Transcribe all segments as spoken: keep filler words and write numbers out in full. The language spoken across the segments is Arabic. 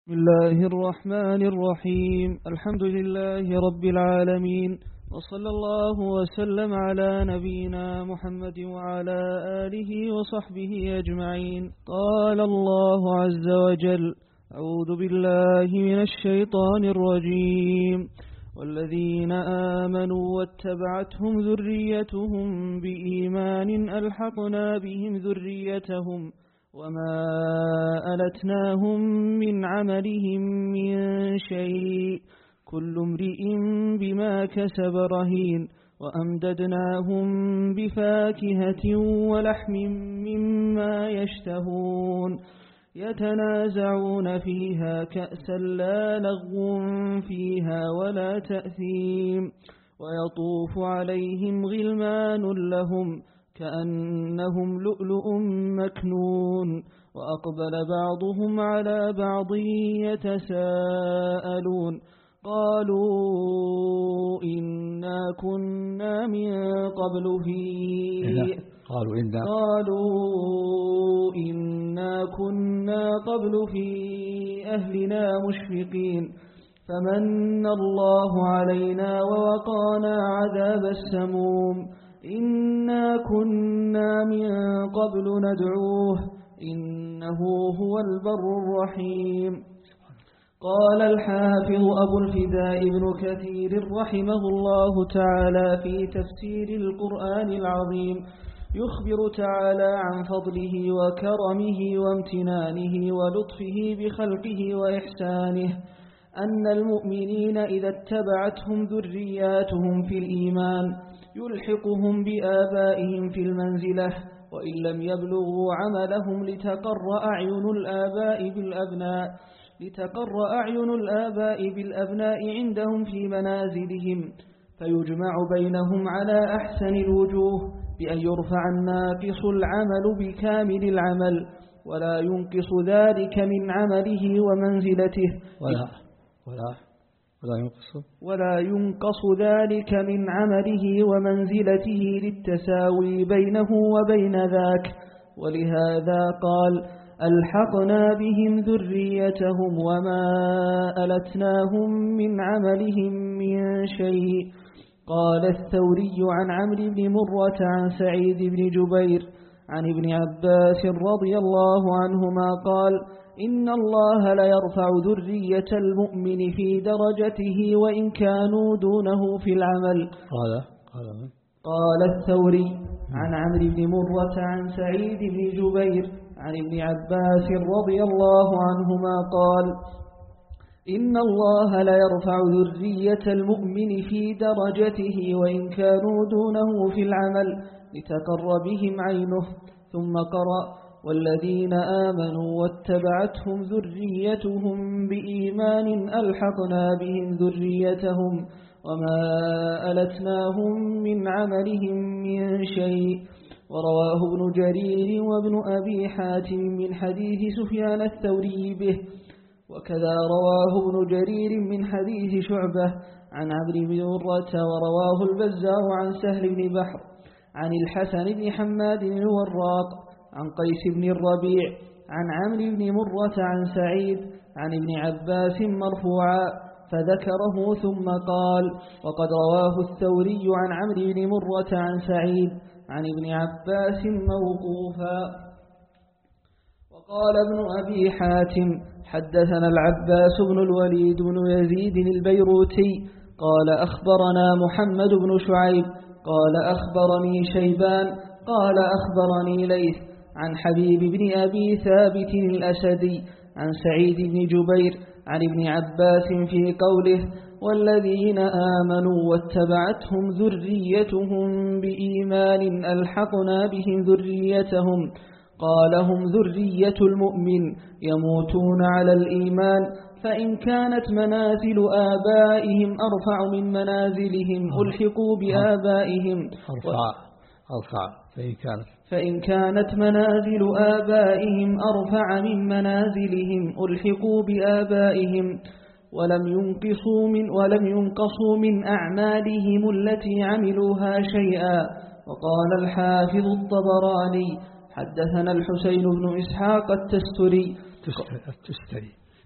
بسم الله الرحمن الرحيم. الحمد لله رب العالمين، وصلى الله وسلم على نبينا محمد وعلى آله وصحبه أجمعين. قال الله عز وجل: أعوذ بالله من الشيطان الرجيم. والذين آمنوا واتبعتهم ذريتهم بإيمان ألحقنا بهم ذريتهم وما ألتناهم من عملهم من شيء، كل امرئ بما كسب رهين. وأمددناهم بفاكهة ولحم مما يشتهون، يتنازعون فيها كأسا لا لغو فيها ولا تأثيم، ويطوف عليهم غلمان لهم كأنهم لؤلؤ مكنون. وأقبل بعضهم على بعض يتساءلون، قالوا إنا كنا من قبل في قالوا إنا قالوا إنا كنا قبل في أهلنا مشفقين، فمن الله علينا ووقانا عذاب السموم. إنا كنا من قبل ندعوه إنه هو البر الرحيم. قال الحافظ أبو الفداء ابن كثير رحمه الله تعالى في تفسير القرآن العظيم، يخبر تعالى عن فضله وكرمه وامتنانه ولطفه بخلقه وإحسانه، أن المؤمنين إذا اتبعتهم ذرياتهم في الإيمان يلحقهم بآبائهم في المنزلة، وإن لم يبلغوا عملهم لتقر أعين الآباء بالأبناء لتقر أعين الآباء بالأبناء عندهم في منازلهم، فيجمع بينهم على أحسن الوجوه بأن يرفع الناقص العمل بكامل العمل، ولا ينقص ذلك من عمله ومنزلته ولا ولا ولا ينقص ولا ينقص ذلك من عمله ومنزلته للتساوي بينه وبين ذاك. ولهذا قال: ألحقنا بهم ذريتهم وما ألتناهم من عملهم من شيء. قال الثوري عن عمرو بن مرة عن سعيد بن جبير عن ابن عباس رضي الله عنهما قال: إن الله ليرفع ذرية المؤمن في درجته وإن كانوا دونه في العمل. قال قال قال الثوري عن عمرو بن مرة عن سعيد بن جبير عن ابن عباس رضي الله عنهما قال: إن الله ليرفع ذرية المؤمن في درجته وإن كانوا دونه في العمل لتقر بهم عينه. ثم قرأ: والذين آمنوا واتبعتهم ذريتهم بإيمان ألحقنا بهم ذريتهم وما ألتناهم من عملهم من شيء. ورواه ابن جرير وابن أبي حاتم من حديث سفيان الثوري به، وكذا رواه ابن جرير من حديث شعبة عن عمرو بن مرة. ورواه البزار عن سهل بن بحر عن الحسن بن حماد الوراق عن قيس بن الربيع عن عمرو بن مرة عن سعيد عن ابن عباس مرفوعا، فذكره ثم قال: وقد رواه الثوري عن عمرو بن مرة عن سعيد عن ابن عباس موقوفا. وقال ابن أبي حاتم: حدثنا العباس بن الوليد بن يزيد البيروتي قال: أخبرنا محمد بن شعيب قال: أخبرني شيبان قال: أخبرني ليث عن حبيب بن أبي ثابت الأسدي عن سعيد بن جبير عن ابن عباس في قوله: والذين آمنوا واتبعتهم ذريتهم بإيمان ألحقنا بهم ذريتهم، قال: هم ذرية المؤمن يموتون على الإيمان، فإن كانت منازل آبائهم أرفع من منازلهم ألحقوا بآبائهم. أرفع أرفع فإن كانت فإن كانت منازل آبائهم أرفع من منازلهم ألحقوا بآبائهم، ولم ينقصوا من ولم ينقصوا من أعمالهم التي عملوها شيئا. وقال الحافظ الطبراني: حدثنا الحسين بن إسحاق التستري التستري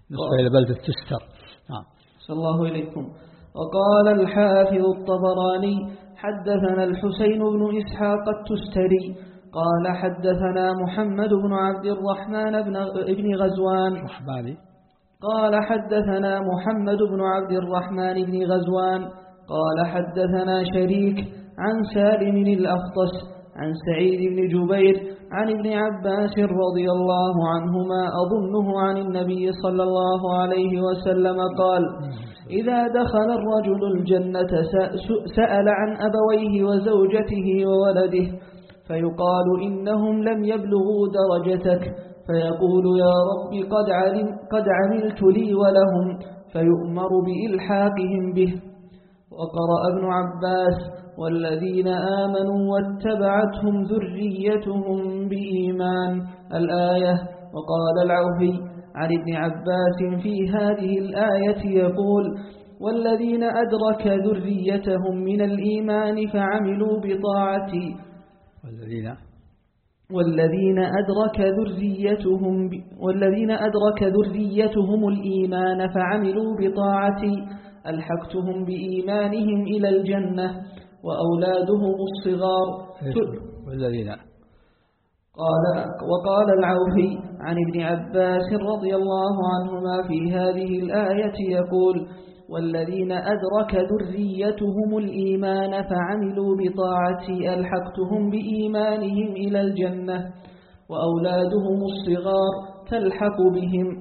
نسبة إلى بلدة تستر. نعم. صلى الله إليكم. وقال الحافظ الطبراني حدثنا الحسين بن إسحاق التستري قال حدثنا محمد بن عبد الرحمن بن غزوان رحماني قال حدثنا محمد بن عبد الرحمن بن غزوان قال حدثنا شريك عن سالم الأخطس عن سعيد بن جبير عن ابن عباس رضي الله عنهما أظنه عن النبي صلى الله عليه وسلم قال إذا دخل الرجل الجنة سأل عن أبويه وزوجته وولده فيقال إنهم لم يبلغوا درجتك فيقول يا رب قد, علم قد عملت لي ولهم فيؤمر بإلحاقهم به. وقرأ ابن عباس والذين آمنوا واتبعتهم ذريتهم بإيمان الآية. وقال العوفي عن ابن عباس في هذه الآية يقول والذين أدرك ذريتهم من الإيمان فعملوا بطاعتي والذين والذين أدرك ذريتهم والذين أدرك ذريتهم الإيمان فعملوا بطاعتي ألحقتهم بإيمانهم إلى الجنة وأولادهم الصغار والذين قال وقال العوفي عن ابن عباس رضي الله عنهما في هذه الآية يقول والذين أدرك ذريتهم الإيمان فعملوا بطاعتي ألحقتهم بإيمانهم إلى الجنة وأولادهم الصغار تلحق بهم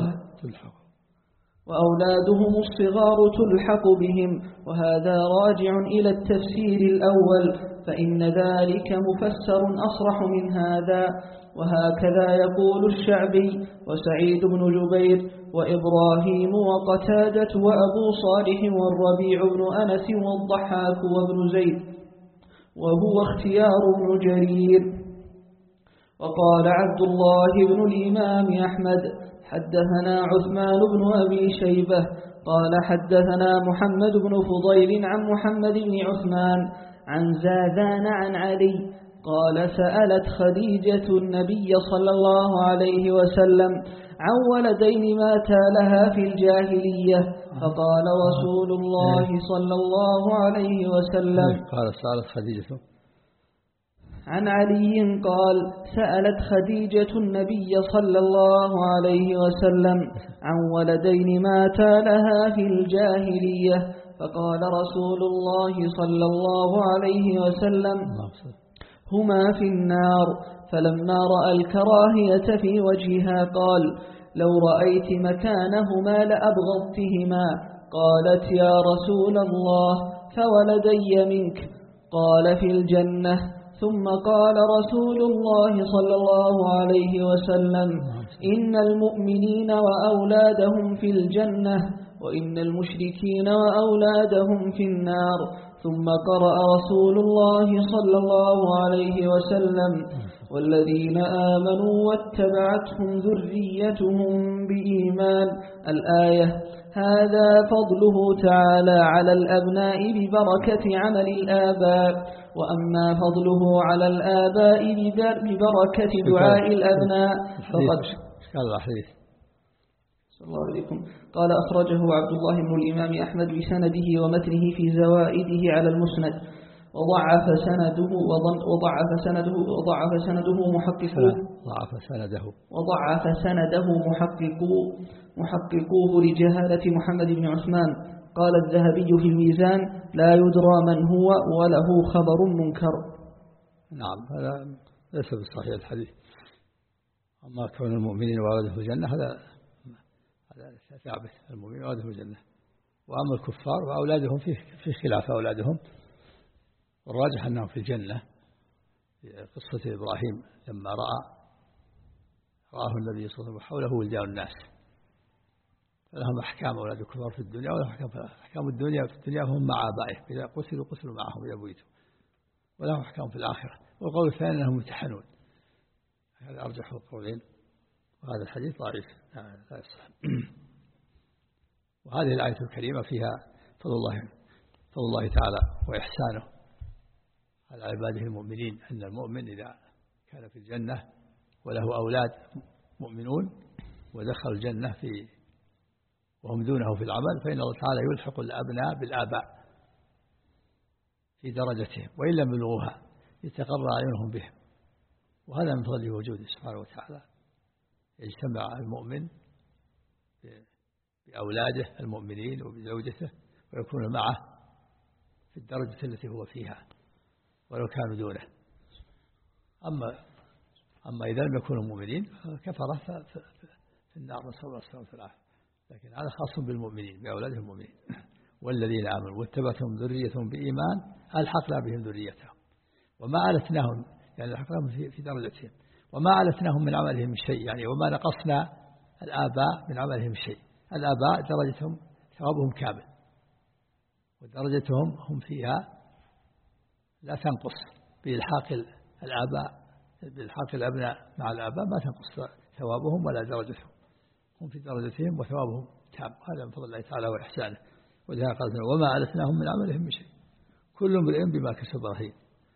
وأولادهم الصغار تلحق بهم. وهذا راجع إلى التفسير الأول فإن ذلك مفسر أصرح من هذا. وهكذا يقول الشعبي وسعيد بن جبير وإبراهيم وقتادة وأبو صالح والربيع بن أنس والضحاك وابن زيد وهو اختيار ابن جرير. وقال عبد الله بن الإمام أحمد حدثنا عثمان بن أبي شيبة قال حدثنا محمد بن فضيل عن محمد بن عثمان عن زادان عن علي قال سألت خديجة النبي صلى الله عليه وسلم عن ولدين ماتا لها في الجاهلية فقال رسول الله صلى الله عليه وسلم قال سألت خديجة عن علي قال سألت خديجة النبي صلى الله عليه وسلم عن ولدين ماتا لها في الجاهلية فقال رسول الله صلى الله عليه وسلم هما في النار. فلما رأى الكراهية في وجهها قال لو رأيت مكانهما لأبغضتهما. قالت يا رسول الله فولدي منك؟ قال في الجنة. ثم قال رسول الله صلى الله عليه وسلم إن المؤمنين وأولادهم في الجنة وإن المشركين وأولادهم في النار. ثم قرأ رسول الله صلى الله عليه وسلم والذين آمنوا واتبعتهم ذريتهم بإيمان الآية. هذا فضله تعالى على الأبناء ببركة عمل الآباء. وأما فضله على الآباء ببركة دعاء الأبناء فقد قال الحديث صلى الله عليكم قال أخرجه عبد الله بن الإمام أحمد بسنده ومتنه في زوائده على المسند وضعف سنده وضعف سنده وضعف سنده محققوه ضعف سنده وضعف سنده محققوه محققوه لجهالة محمد بن عثمان. قال الذهبي في الميزان لا يدرى من هو وله خبر منكر. نعم هذا ليس بالصحيح الحديث. أما كون المؤمنين وأولاده الجنة هذا هذا ثابت المؤمنين وأولاده الجنة. وأما الكفار وأولادهم في في خلاف أولادهم الراجح أنهم في الجنة. في قصة إبراهيم لما رأى رآه النبي صلى الله عليه وسلم حوله ولدان الناس فلهم أحكام أولاد الكفار في الدنيا ولهم أحكام في الآخرة. أحكام الدنيا في الدنيا هم مع آبائهم إذا قتلوا قتلوا معهم إذا بويتوا ولهم أحكام في الآخرة. والقول الثاني أنهم يمتحنون. هذا أرجح القولين وهذا الحديث ضعيف لا يصح. وهذه الآية الكريمة فيها فضل الله فضل الله تعالى وإحسانه على عباده المؤمنين أن المؤمن إذا كان في الجنة وله أولاد مؤمنون ودخل الجنة في وهم دونه في العمل فإن الله تعالى يلحق الأبناء بالآباء في درجتهم وإن لم يبلغوها يتقرى أعينهم بهم، وهذا من فضل وجوده سبحانه وتعالى. يجتمع المؤمن بأولاده المؤمنين وبزوجته ويكون معه في الدرجة التي هو فيها ولو كانوا دونه. أما أما إذا لم يكونوا مؤمنين كفرة في النار، نسأل الله السلامة والعافية. لكن هذا خاص بالمؤمنين بأولادهم المؤمنين. والذين آمنوا واتبعتهم ذريتهم بإيمان ألحقنا بهم ذريتهم وما ألتناهم، يعني ألحقناهم في درجتهم وما ألتناهم من عملهم من شيء، يعني وما نقصنا الآباء من عملهم شيء. الآباء درجتهم ثوابهم كامل ودرجتهم هم فيها لا تنقص بإلحاق الآباء بإلحاق الأبناء مع الآباء، ما تنقص ثوابهم ولا درجتهم، هم في درجتهم وثوابهم تام. هذا من فضل الله تعالى وإحسانه. ولذلك قال وما ألتناهم من عملهم من شيء كل امرئ بما كسب رهين،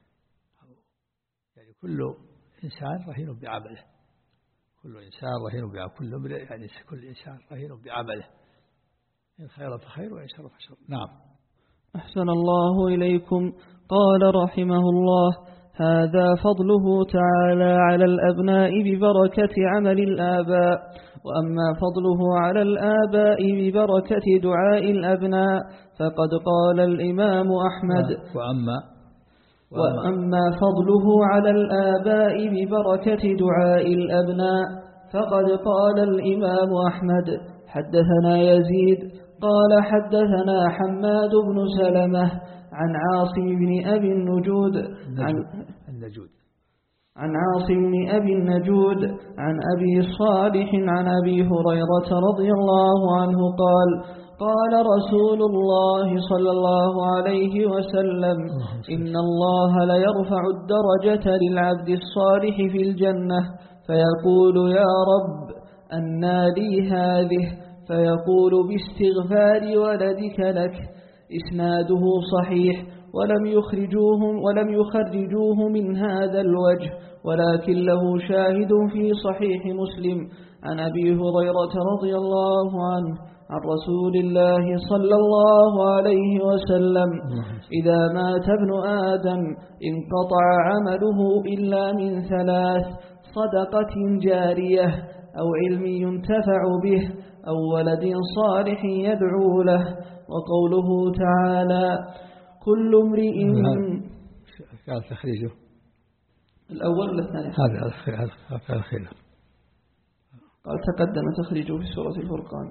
يعني كل إنسان رهين بعمله، كل إنسان رهين بعمله، كل امرئ يعني كل إنسان رهين بعمله، إن خير فخير وإن شر فشر. نعم. أحسن الله إليكم. قال رحمه الله: هذا فضله تعالى على الأبناء ببركة عمل الآباء. وأما فضله على الآباء ببركة دعاء الأبناء فقد قال الإمام أحمد وأما وأما فضله على الآباء ببركة دعاء الأبناء فقد قال الإمام أحمد: حدثنا يزيد قال حدثنا حماد بن سلمة عن عاصم بن أبي النجود عن النجود عن عاصم بن أبي النجود عن أبي صالح عن أبي هريرة رضي الله عنه قال: قال رسول الله صلى الله عليه وسلم: إن الله ليرفع الدرجة للعبد الصالح في الجنة فيقول: يا رب أنى لي هذه؟ فيقول: باستغفار ولدك لك. إسناده صحيح ولم يخرجوهم ولم يخرجوه من هذا الوجه، ولكن له شاهد في صحيح مسلم عن أبي هريرة رضي الله عنه عن رسول الله صلى الله عليه وسلم: إذا مات ابن آدم انقطع عمله إلا من ثلاث: صدقة جارية أو علم ينتفع به أو ولد صالح يدعو له. وقوله تعالى: كل امرئ. قال تخريجه الأول ولا الثاني؟ هذا هذا خير. قال تقدم تخريجه في سورة الفرقان.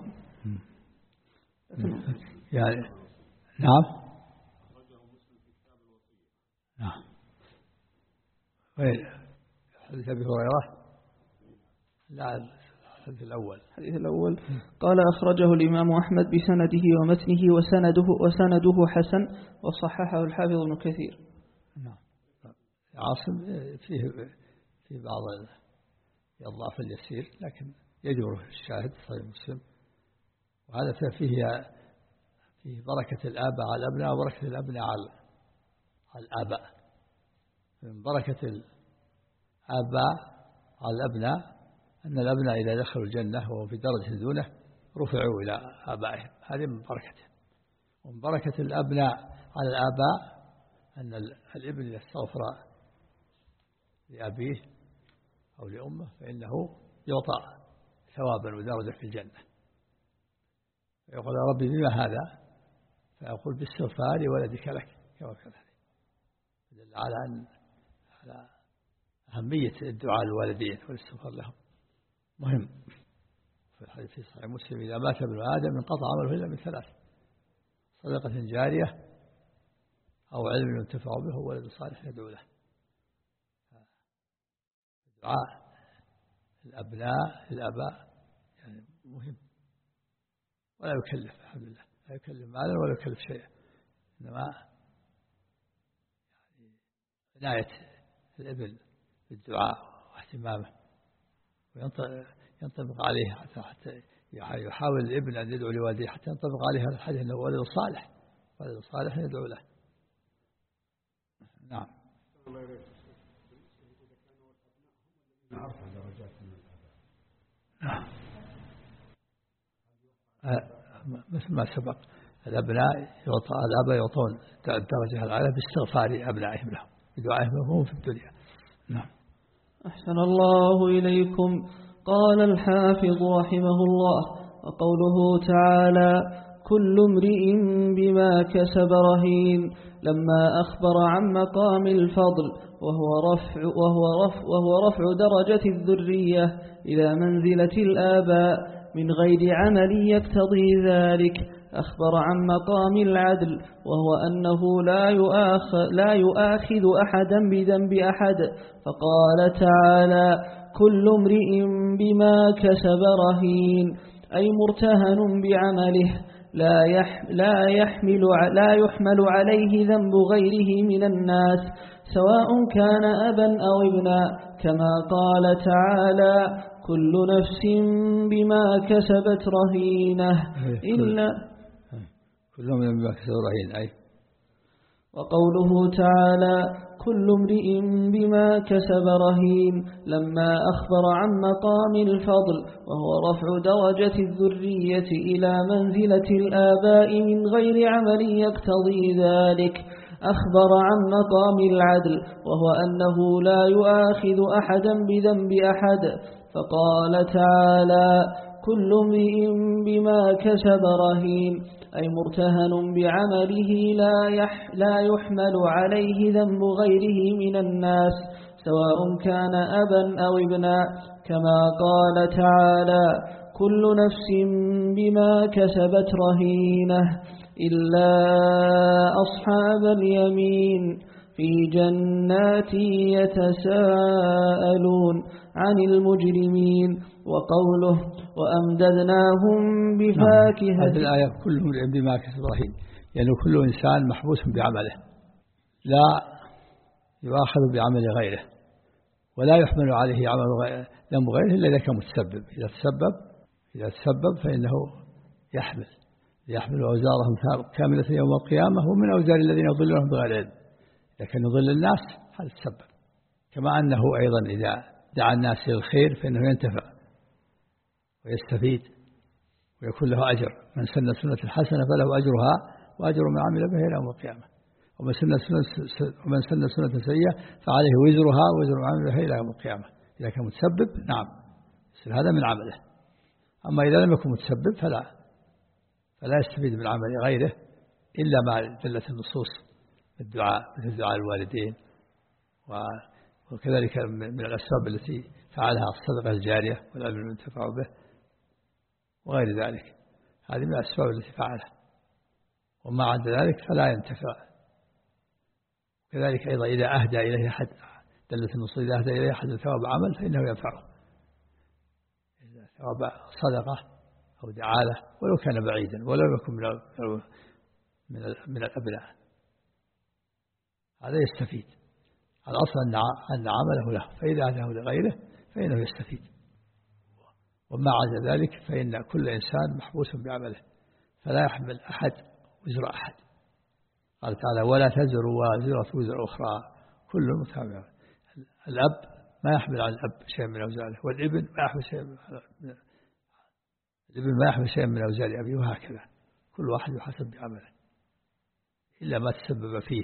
يعني نعم نعم. وين حديث أبي هريرة؟ لا، الحديث الأول. الحديث الأول قال: أخرجه الإمام أحمد بسنده ومتنه وسنده وسنده حسن وصححه الحافظ ابن كثير. نعم. عاصم فيه في بعض الضعف اليسير لكن يجبره الشاهد صحيح مسلم. وهذا فيه فيه بركة الآباء على الأبناء وبركة الأبناء على الآباء. من بركة الآباء على الأبناء أن الأبناء إذا دخلوا الجنة وهم في درجة دونه رفعوا إلى آبائهم، هذه من بركته. ومن بركة الأبناء على الآباء أن الابن إذا استغفر لأبيه أو لأمه فإنه يعطى ثوابا ودرجة في الجنة. فيقول: يا ربي بما هذا؟ فيقول: باستغفار ولدك لك، كما كان دل على أن على أهمية الدعاء للوالدين والاستغفار لهم مهم. في الحديث في صحيح مسلم: إذا مات ابن آدم انقطع عمله إلا من ثلاث: صدقة جارية أو علم ينتفع به وولد صالح يدعو له. دعاء الأبناء الآباء يعني مهم، ولا يكلف، الحمد لله لا يكلف مالا ولا يكلف شيئا، إنما يعني عناية الابن بالدعاء واهتمامه وينطبق عليه حتى حتى يحاول الابن أن يدعو لوالديه حتى ينطبق عليه هذا الحديث أنه ولد صالح، ولد صالح يدعو له. نعم. نعم. مثل ما سبق الأبناء يعطى الأباء يعطون الدرجة العالية باستغفار أبنائهم لهم بدعائهم لهم في الدنيا. نعم. أحسن الله إليكم. قال الحافظ رحمه الله: وقوله تعالى: كل امرئ بما كسب رهين، لما أخبر عن مقام الفضل وهو رفع, وهو رفع, وهو رفع درجة الذرية إلى منزلة الآباء من غير عمل يقتضي ذلك، أخبر عن مقام العدل وهو أنه لا يؤاخذ, لا يؤاخذ أحدا بذنب أحد، فقال تعالى: كل امرئ بما كسب رهين، أي مرتهن بعمله لا لا يحمل لا يحمل عليه ذنب غيره من الناس، سواء كان أبا أو ابنا، كما قال تعالى: كل نفس بما كسبت رهينة إلا كلهم بما كسبوا رهين. أي وقوله تعالى: كل امرئ بما كسب رهين، لما أخبر عن مقام الفضل وهو رفع درجة الذرية إلى منزلة الآباء من غير عمل يقتضي ذلك، أخبر عن مقام العدل وهو أنه لا يؤاخذ أحدا بذنب أحد، فقال تعالى: كل امرئ بما كسب رهين، أي مرتهن بعمله لا, يح لا يحمل عليه ذنب غيره من الناس، سواء كان أبا أو ابنا، كما قال تعالى: كل نفس بما كسبت رهينة إلا أصحاب اليمين في جنات يتساءلون عن المجرمين. وقوله: وأمددناهم بفاكهة. هذه الآية كلهم بما كسب رهين، يعني كل إنسان محبوس بعمله لا يؤاخذ بعمل غيره ولا يحمل عليه عمل غيره ذنب غيره إلا إذا كان متسبب. إذا تسبب إذا تسبب فإنه يحمل يحمل أوزارهم كاملة يوم القيامة ومن أوزار الذين يضلونهم بغير علم. إذا كان يضل الناس هذا تسبب، كما أنه أيضا إذا دعا الناس إلى الخير فإنه ينتفع ويستفيد ويكون له أجر. من سن سنة حسنة فله أجرها وأجر من عمل بها إلى يوم القيامة، ومن سن سنة ومن سن سنة سيئة فعليه وزرها وزر من عمل بها إلى يوم القيامة. إذا كان متسبب نعم هذا من عمله. أما إذا لم يكن متسبب فلا فلا يستفيد من عمل غيره إلا ما دلت النصوص بالدعاء مثل دعاء الوالدين، وكذلك من الأسباب التي فعلها الصدقة الجارية والعلم المنتفع به وغير ذلك. هذه من الأسباب التي فعلها، وما عدا ذلك فلا ينتفع. كذلك أيضا إذا أهدى إليه أحد دلت النصوص إذا أهدى إليه أحد ثواب عمل فإنه ينفعه، إذا ثواب صدقة أو دعاله ولو كان بعيدا ولو يكن من من الأبناء هذا يستفيد. الأصل أن عمله له، فإذا أهداه لغيره فإنه يستفيد. وما عدا ذلك فإن كل إنسان محبوس بعمله فلا يحمل أحد وزر أحد. قال تعالى: ولا تزر وازرة وزر أخرى كل متابع. الأب ما يحمل عن الأب شيء من أوزاره، والابن ما يحمل شيء من الابن ما يحمل شيء من أوزار أبيه، وهكذا كل واحد يحسب بعمله إلا ما تسبب فيه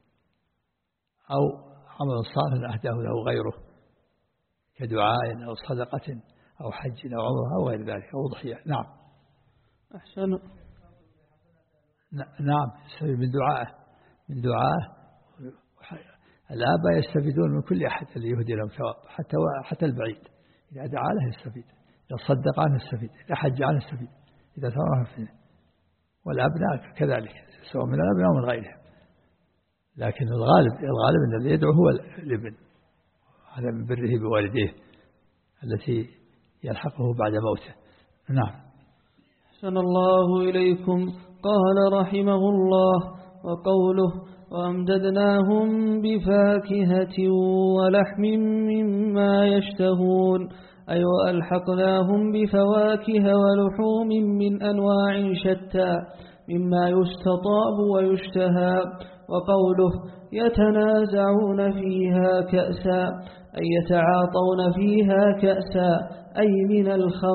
أو عمل صالح أهداه له غيره كدعاء أو صدقة أو حج أو عمره أو غير ذلك أو ضحية. نعم. أحسن. نعم من دعائه من دعائه الآباء يستفيدون من كل أحد اللي يهدي لهم ثواب، حتى حتى البعيد إذا دعا له يستفيد، إذا صدق عنه يستفيد، إذا حج عنه يستفيد، إذا ثوره فيه. والأبناء كذلك سواء من الأبناء ومن غيرهم، لكن الغالب الغالب أن الذي يدعو هو الابن، هذا من بره بوالديه التي يلحقه بعد موته. نعم. أحسن الله إليكم. قال رحمه الله: وقوله: وأمددناهم بفاكهة ولحم مما يشتهون، أي وألحقناهم بفواكه ولحوم من أنواع شتى مما يستطاب ويشتهى. وقوله: يتنازعون فيها كأسا، أي يتعاطون فيها كأسا، أي من الخمر.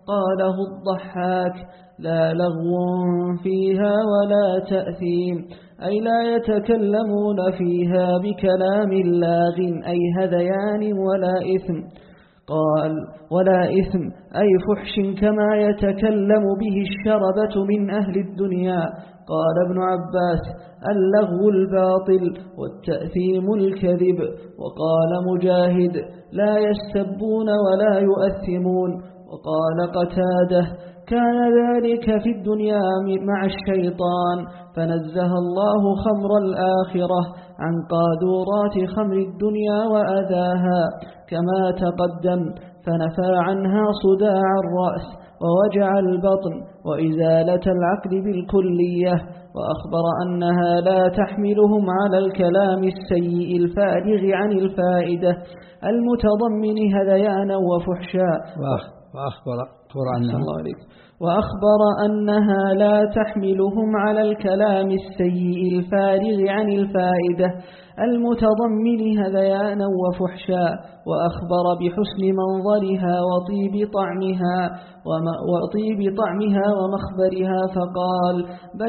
قاله الضحاك: لا لغو فيها ولا تأثيم، أي لا يتكلمون فيها بكلام لاغ أي هذيان ولا إثم. قال: ولا إثم أي فحش كما يتكلم به الشربة من أهل الدنيا. قال ابن عباس: اللغو الباطل والتأثيم الكذب. وقال مجاهد: لا يستبون ولا يؤثمون. وقال قتاده: كان ذلك في الدنيا مع الشيطان، فنزه الله خمر الآخرة عن قاذورات خمر الدنيا وأذاها كما تقدم، فنفى عنها صداع الرأس ووجع البطن وإزالة العقل بالكلية، وأخبر أنها لا تحملهم على الكلام السيء الفارغ عن الفائدة المتضمن هذيانا وفحشا. وأخبر أنها وأخبر أنها لا تحملهم على الكلام السيء الفارغ عن الفائدة المتضمن هذيانا وفحشا. وأخبر بحسن منظرها وطيب طعمها وطيب طعمها ومخبرها، فقال: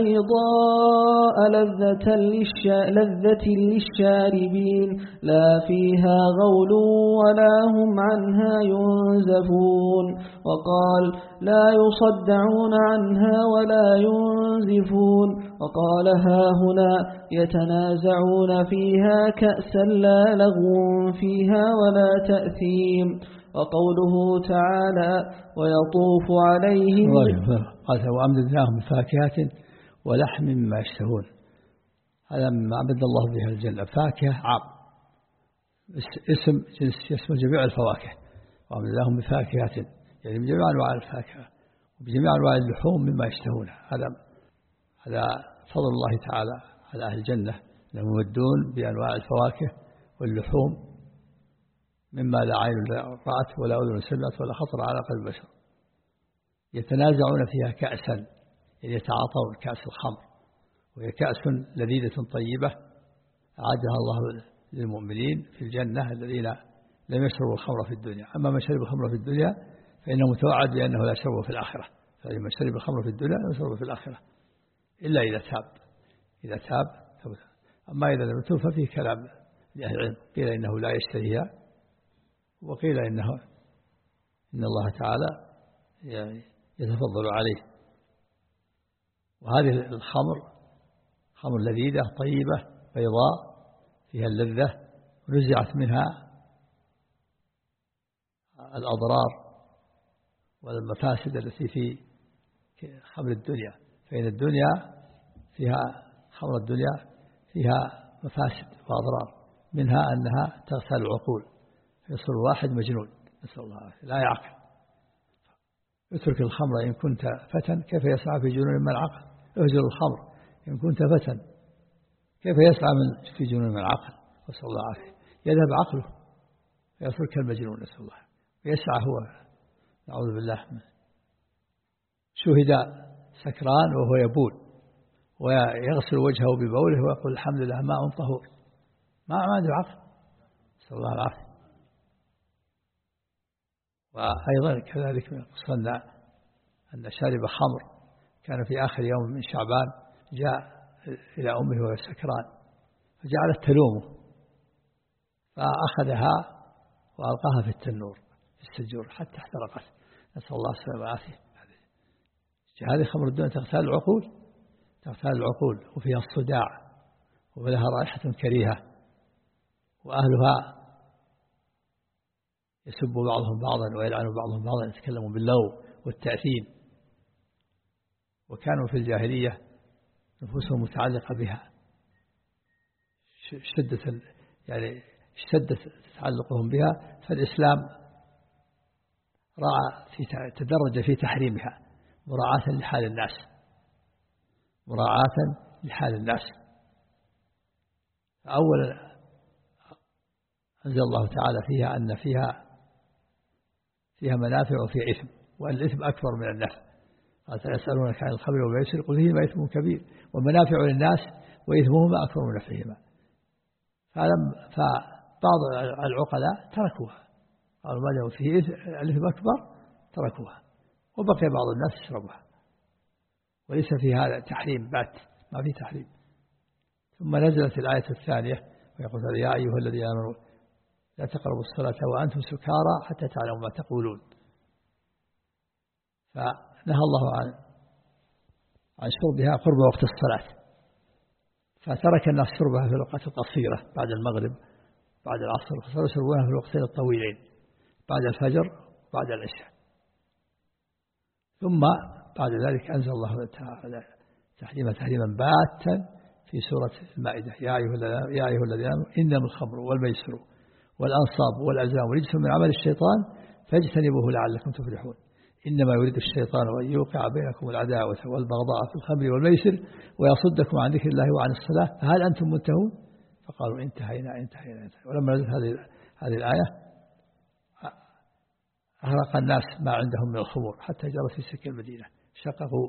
بيضاء لذة, لذة للشاربين لا فيها غول ولا هم عنها ينزفون. وقال: لا يصدعون عنها ولا ينزفون. وقال: ها هنا يتنازعون فيها كأسا لا لغو فيها ولا تأثيم. وقوله تعالى: ويطوف عليهم وأمددناهم بفاكهة ولحم مما يشتهون. هذا مما أمد الله بها الجنة. فاكهة عام، اسم جنس يشمل جميع الفواكه. وأمددناهم بفاكهة يعني بجميع أنواع الفاكهة وبجميع أنواع اللحوم مما يشتهونها. هذا هذا فضل الله تعالى على أهل الجنة، أنهم يمدون بأنواع الفواكه واللحوم مما لا عين رأت ولا أذن سمعت ولا خطر على قلب بشر. يتنازعون فيها كأسا، يعني يتعاطون كأس الخمر، وهي كأس لذيذة طيبة أعدها الله للمؤمنين في الجنة الذين لم يشربوا الخمر في الدنيا. أما من شرب الخمر في الدنيا فإنه متوعد بأنه لا يشربه في الآخرة. فمن شرب الخمر في الدنيا لا يشربه في الآخرة إلا إذا تاب. إذا تاب ثبت. أما إذا لم يتوب ففيه كلام لأهل العلم، قيل إنه لا يشتهيها، وقيل إنه إن الله تعالى يتفضل عليه. وهذه الخمر خمر لذيذة طيبة بيضاء فيها اللذة، ونزعت منها الأضرار والمفاسد التي في خمر الدنيا. فإن الدنيا فيها خمر الدنيا فيها مفاسد وأضرار، منها أنها تغتال العقول، يصير واحد مجنون نسأل الله العافية لا يعقل. اترك الخمر إن كنت فتى كيف يسعى في جنون من العقل. اهجر الخمر إن كنت فتى كيف يسعى من في جنون من العقل. نسأل الله العافية. يذهب عقله يصير كالمجنون نسأل الله، ويسعى هو نعوذ بالله منه. شهد سكران وهو يبول ويغسل وجهه ببوله ويقول الحمد لله ماء طهور، ما عنده عقل نسأل الله العافية. وأيضا كذلك من القصة أن شارب خمر كان في آخر يوم من شعبان جاء إلى أمه وهو سكران فجعلت تلومه، فأخذها وألقاها في التنور في السجور حتى احترقت نسأل الله السلامة والعافية. هذه خمر الدنيا تغتال العقول، تغتال العقول وفيها الصداع ولها رائحة كريهة، وأهلها يسب بعضهم بعضا ويلعن بعضهم بعضا، يتكلمون باللغو والتأثيم. وكانوا في الجاهلية نفوسهم متعلقة بها شدة، يعني اشتدت تعلقهم بها، فالإسلام رأى في تدرج في تحريمها مراعاة لحال الناس، مراعاة لحال الناس. أولا أنزل الله تعالى فيها أن فيها فيها منافع وفيها إثم، وأن الإثم أكبر من النفع. قال يسألونك عن الخمر والميسر قل فيهما إثم كبير ومنافع للناس وإثمهما أكبر من نفعهما. فبعض العقلاء تركوها، قالوا ما دام فيه الإثم أكبر تركوها، وبقي بعض الناس يشربها، وليس في هذا تحريم بات، ما في تحريم. ثم نزلت الآية الثانية ويقول يا أيها الذين آمنوا لا تقربوا الصلاة وأنتم سكارى حتى تعلموا ما تقولون. فنهى الله عن عن شربها قرب وقت الصلاة، فترك الناس شربها في الوقت القصيرة بعد المغرب بعد العصر، فصاروا يشربونها في الوقتين الطويلين بعد الفجر بعد العشاء. ثم بعد ذلك أنزل الله تعالى تحريما تحريما باتا في سورة المائدة يا أيها الذين آمنوا إنما الخمر والميسر والأنصاب والأزلام رجس من عمل الشيطان فاجتنبوه لعلكم تفلحون. إنما يريد الشيطان أن يوقع بينكم العداوة والبغضاء في الخمر والميسر ويصدكم عن ذكر الله وعن الصلاة فهل أنتم منتهون؟ فقالوا انتهينا انتهينا, انتهينا. ولما نزلت هذه هذه الآية أهرق الناس ما عندهم من الخمور حتى جرت في سكة المدينة، شققوا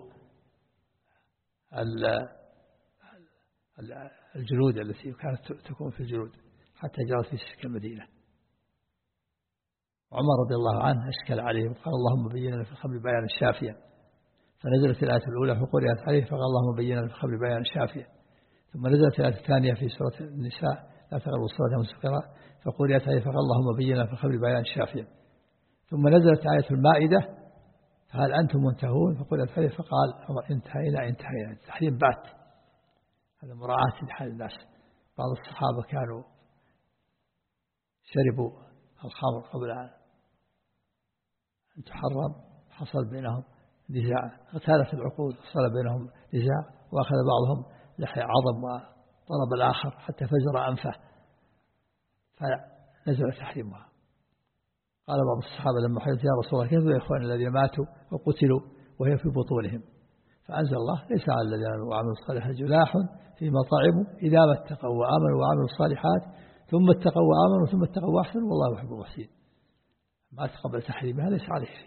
الجلود التي كانت تكون في الجلود حتى جرت في سكة المدينة. عمر رضي الله عنه أشكل عليه وقال اللهم بينا في الخمر بيانا شافيا، فنزلت الآية الأولى فقرأت عليه فقال اللهم بينا في الخمر بيانا شافيا. ثم نزلت الآية الثانية في سورة النساء لا تقربوا الصلاة والسكرى فقرأت عليه فقال اللهم بينا في الخمر بيانا شافيا. ثم نزلت آية المائدة فهل أنتم منتهون؟ فقرأت عليه فقال عمر انتهينا انتهينا. تحريم بات، هذا مراعاة لحال الناس. بعض الصحابة كانوا شربوا الخمر قبل أن تحرم، حصل بينهم نزاع، اغتالت العقول، حصل بينهم نزاع، وأخذ بعضهم لحية عظم وضرب الآخر حتى فجر أنفه، فنزل تحريمها. قال بعض الصحابة لما حدث يا رسول الله كيف الإخوان الذين ماتوا وقتلوا وهي في بطونهم؟ فأنزل الله ليس على الذين آمنوا وعملوا الصالحات جناح فيما طعموا إذا ما اتقوا وآمنوا وعملوا الصالحات ثم اتقوا وآمنوا ثم اتقوا وأحسنوا والله يحب المحسنين. ما تقبل تحريمها ليس عليه شيء،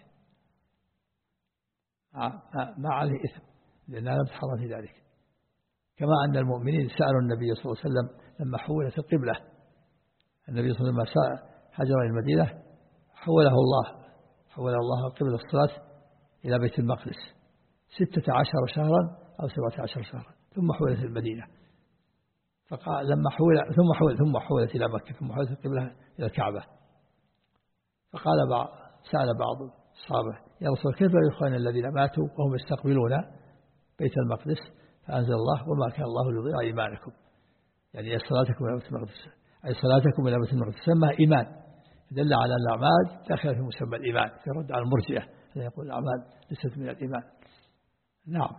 ما عليه إثم لأنها لم تحرم في ذلك. كما أن المؤمنين سألوا النبي صلى الله عليه وسلم لما حولت القبلة، النبي صلى الله عليه وسلم لما هاجر إلى المدينة حوله الله حوله الله قبل الصلاة إلى بيت المقدس ستة عشر شهرا أو سبعة عشر شهرا، ثم حولت المدينة. فقال لما حول ثم حول ثم حولت إلى مكة ثم حولت القبلة إلى الكعبة. فقال بعض سأل بعض الصحابة يا رسول كيف الإخوان الذين ماتوا وهم يستقبلون بيت المقدس؟ فأنزل الله وما كان الله ليضيع إيمانكم، يعني صلاتكم إلى بيت المقدس أي صلاتكم إلى بيت المقدس سمى إيمان، دل على الأعمال داخل في مسمى الإيمان، في رد على المرجئة الذين يقول الأعمال ليست من الإيمان. نعم.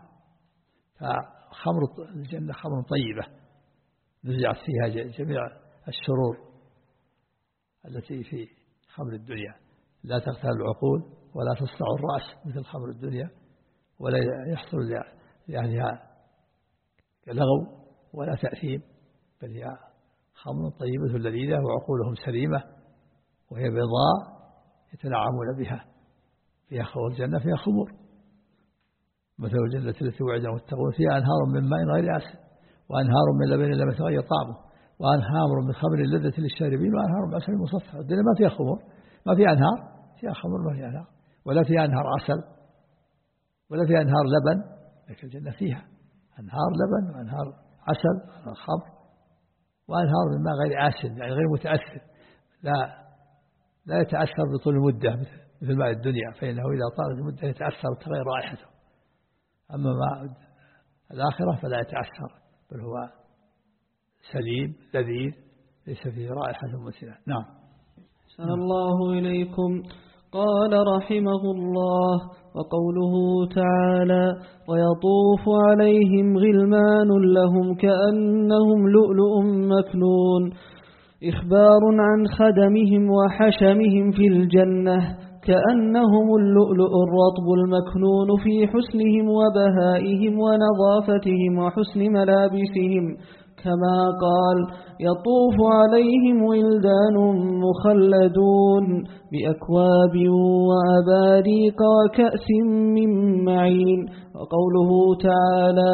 فخمر الجنة خمر طيبة نزعت فيها جميع الشرور التي في خمر الدنيا، لا تغتال العقول ولا تصدع الرأس مثل خمر الدنيا، ولا يحصل لأهلها لغو ولا تأثيم، بل هي خمر طيبة لذيذة وعقولهم سليمة وهي بيضاء يتنعمون بها، فيها خمر الجنة فيها خمر. مثل الجنة التي وعد المتقون فيها أنهار من ماء غير آسن وأنهار من لبن لم يتغير طعمه وأنهار من خمر لذة للشاربين وأنهار من عسل مصفى. الدنيا ما فيها خمر، ما فيها أنهار، فيها خمر ما فيها أنهار، ولا فيها أنهار عسل ولا فيها أنهار لبن، لكن الجنة فيها أنهار لبن وأنهار عسل وأنهار خمر وأنهار من ماء غير آسن يعني غير متأثر، لا لا يتأثر بطول المدة مثل ماء الدنيا، فإنه إذا طالت المدة يتأثر وتغير رائحته. أما ماء الآخرة فلا يتأثر بل هو سليم لذيذ ليس فيه رائحة مثلة. نعم. أحسن الله إليكم. قال رحمه الله: وقوله تعالى: ويطوف عليهم غلمان لهم كأنهم لؤلؤ مكنون، إخبار عن خدمهم وحشمهم في الجنة كأنهم اللؤلؤ الرطب المكنون في حسنهم وبهائهم ونظافتهم وحسن ملابسهم، كما قال: يطوف عليهم ولدان مخلدون بأكواب وأباريق وكأس من معين. وقوله تعالى: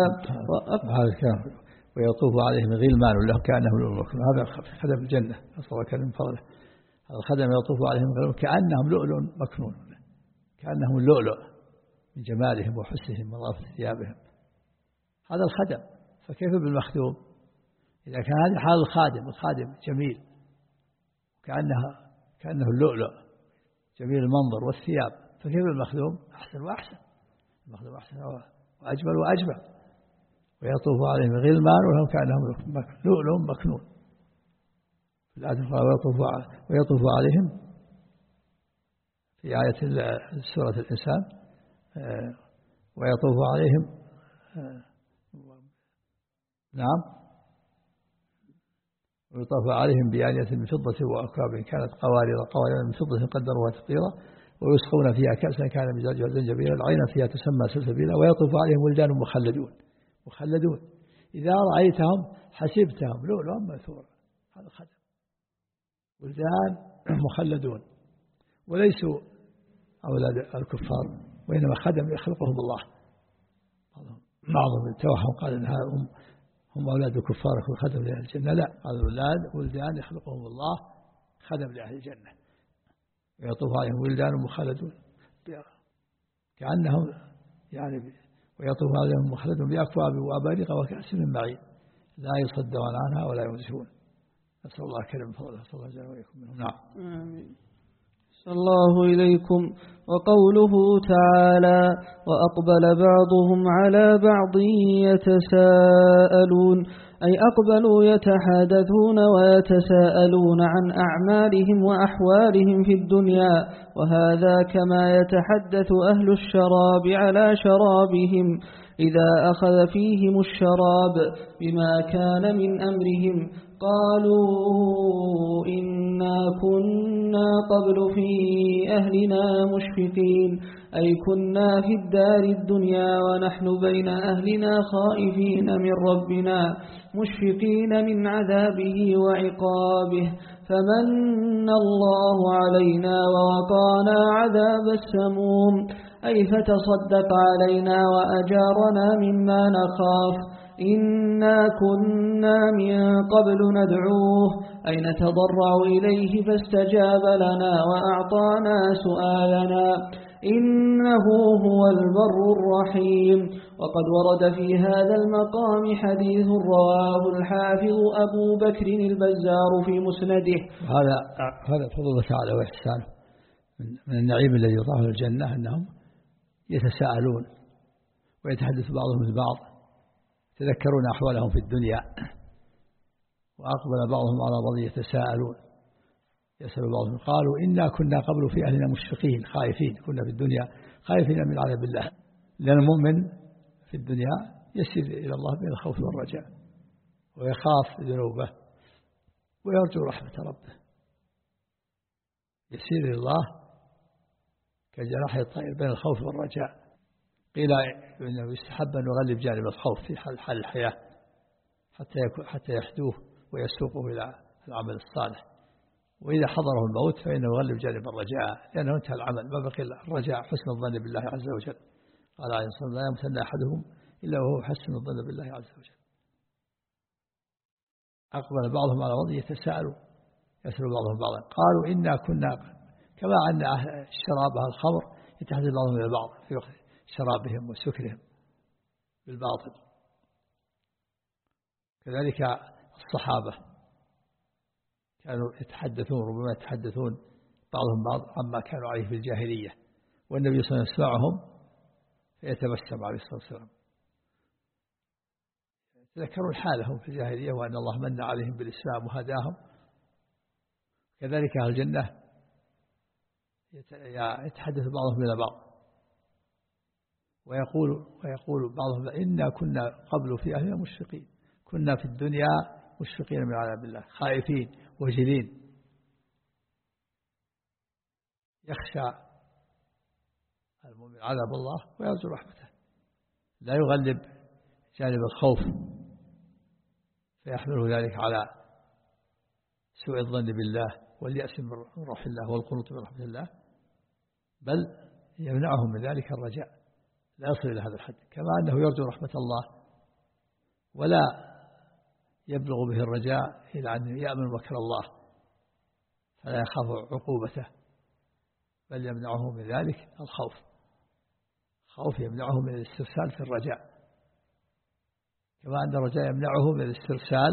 ويطوف عليهم غلمان لهم كأنهم لؤلؤ مكنون، هذا خدم الجنة نسأل الله من فضله. الخدم يطوف عليهم غلمان كأنهم لؤلؤ مكنون، كأنهم اللؤلؤ من جمالهم وحسنهم ونظافة ثيابهم. هذا الخدم، فكيف بالمخدوم؟ إذا كان هذه حال الخادم، الخادم جميل كأنها كأنه اللؤلؤ جميل المنظر والثياب، فكيف بالمخدوم؟ أحسن وأحسن، المخدوم أحسن وأجمل وأجمل. ويطوف عليهم غلمان ولهم كأنهم لؤلؤ مكنون. ويطوف عليهم في آية سورة الإنسان ويطوف عليهم نعم ويطوف عليهم بآنية من فضة وأكواب كانت قوارير قوارير من فضة قدروها تقديرا ويسقون فيها كأسا كان مزاجها زنجبيلا عينا فيها تسمى سلسبيلا ويطوف عليهم ولدان مخلدون مخلدون إذا رأيتهم حسبتهم لؤلؤا منثورا. هذا خدم، ولدان مخلدون وليسوا أولاد الكفار وإنما خدم يخلقهم الله. بعضهم توهم قال إن هم هم أولاد الكفار خدم لأهل الجنة. لا، هذا أولاد ولدان يخلقهم الله خدم لأهل الجنة. ويطوف عليهم ولدان مخلدون كأنهم يعني ويطوف عليهم مخلدون بأكواب وأباريق وكأس من معين لا يصدون عنها ولا ينزفون. نسأل الله كريم فضله صلى الله عليه وسلم منهم. نعم. آمين. صلى الله إليكم. وقوله تعالى وأقبل بعضهم على بعض يتساءلون، أي أقبلوا يتحادثون ويتساءلون عن أعمالهم وأحوالهم في الدنيا، وهذا كما يتحدث أهل الشراب على شرابهم إذا أخذ فيهم الشراب بما كان من أمرهم. قالوا إنا كنا قبل في أهلنا مشفقين، أي كنا في الدار الدنيا ونحن بين أهلنا خائفين من ربنا مشفقين من عذابه وعقابه، فمن الله علينا ووقانا عذاب السموم، أي فتصدق علينا وأجارنا مما نخاف. إنا كنا من قبل ندعوه، أي نتضرع إليه فاستجاب لنا وأعطانا سؤالنا، إنه هو البر الرحيم. وقد ورد في هذا المقام حديث رواه الحافظ أبو بكر البزار في مسنده. هذا هذا فضل الله تعالى وإحسانه من النعيم الذي يضاف الجنة أنهم يتساءلون ويتحدث بعضهم البعض، يتذكرون أحوالهم في الدنيا. وأقبل بعضهم على بعض يتساءلون، يسأل بعضهم قالوا إنا كنا قبل في أهلنا مشفقين خائفين، كنا في الدنيا خائفين من عذاب الله، لأن المؤمن في الدنيا يسير إلى الله بين الخوف والرجاء ويخاف ذنوبه ويرجو رحمة ربه، يسير إلى الله كجناح الطير بين الخوف والرجاء. قيل إنه يستحب أن يغلب جانب الخوف في حال الحياة حتى حتى يحدوه ويسوقه إلى العمل الصالح، وإذا حضره الموت فإنه يغلب جانب الرجاء لأنه انتهى العمل، ما بقي الرجاء حسن الظن بالله عز وجل. قال عليه الصلاة والسلام لا يموتن أحدهم إلا وهو حسن الظن بالله عز وجل. أقبل بعضهم على بعض يتساءلوا، يسأل بعضهم بعضا قالوا إنا كنا كما أن أهل الشراب أهل الخمر يتحدث بعضهم إلى بعض في وقت شرابهم وسكرهم بالباطل، كذلك الصحابة كانوا يتحدثون ربما يتحدثون بعضهم بعض عما كانوا عليه في الجاهلية، والنبي صلى الله عليه وسلم يسمعهم فيتبسم عليه الصلاة والسلام، يتذكرون حالهم في الجاهلية وأن الله من عليهم بالإسلام وهداهم. كذلك أهل الجنة يتحدث بعضهم إلى بعض ويقول ويقول بعضهم إنا كنا قبل في أهلنا مشفقين، كنا في الدنيا مشفقين من عذاب الله خائفين وجلين، يخشى المؤمن عذاب الله ويرجو رحمته، لا يغلب جانب الخوف فيحمله ذلك على سوء الظن بالله واليأس من روح الله والقنوط من رحمة الله، بل يمنعهم من ذلك الرجاء، لا يصل إلى هذا الحد، كما أنه يرجو رحمة الله ولا يبلغ به الرجاء إلى أن يأمن مكر الله فلا يخاف عقوبته، بل يمنعه من ذلك الخوف، الخوف يمنعه من الاسترسال في الرجاء، كما أن الرجاء يمنعه من الاسترسال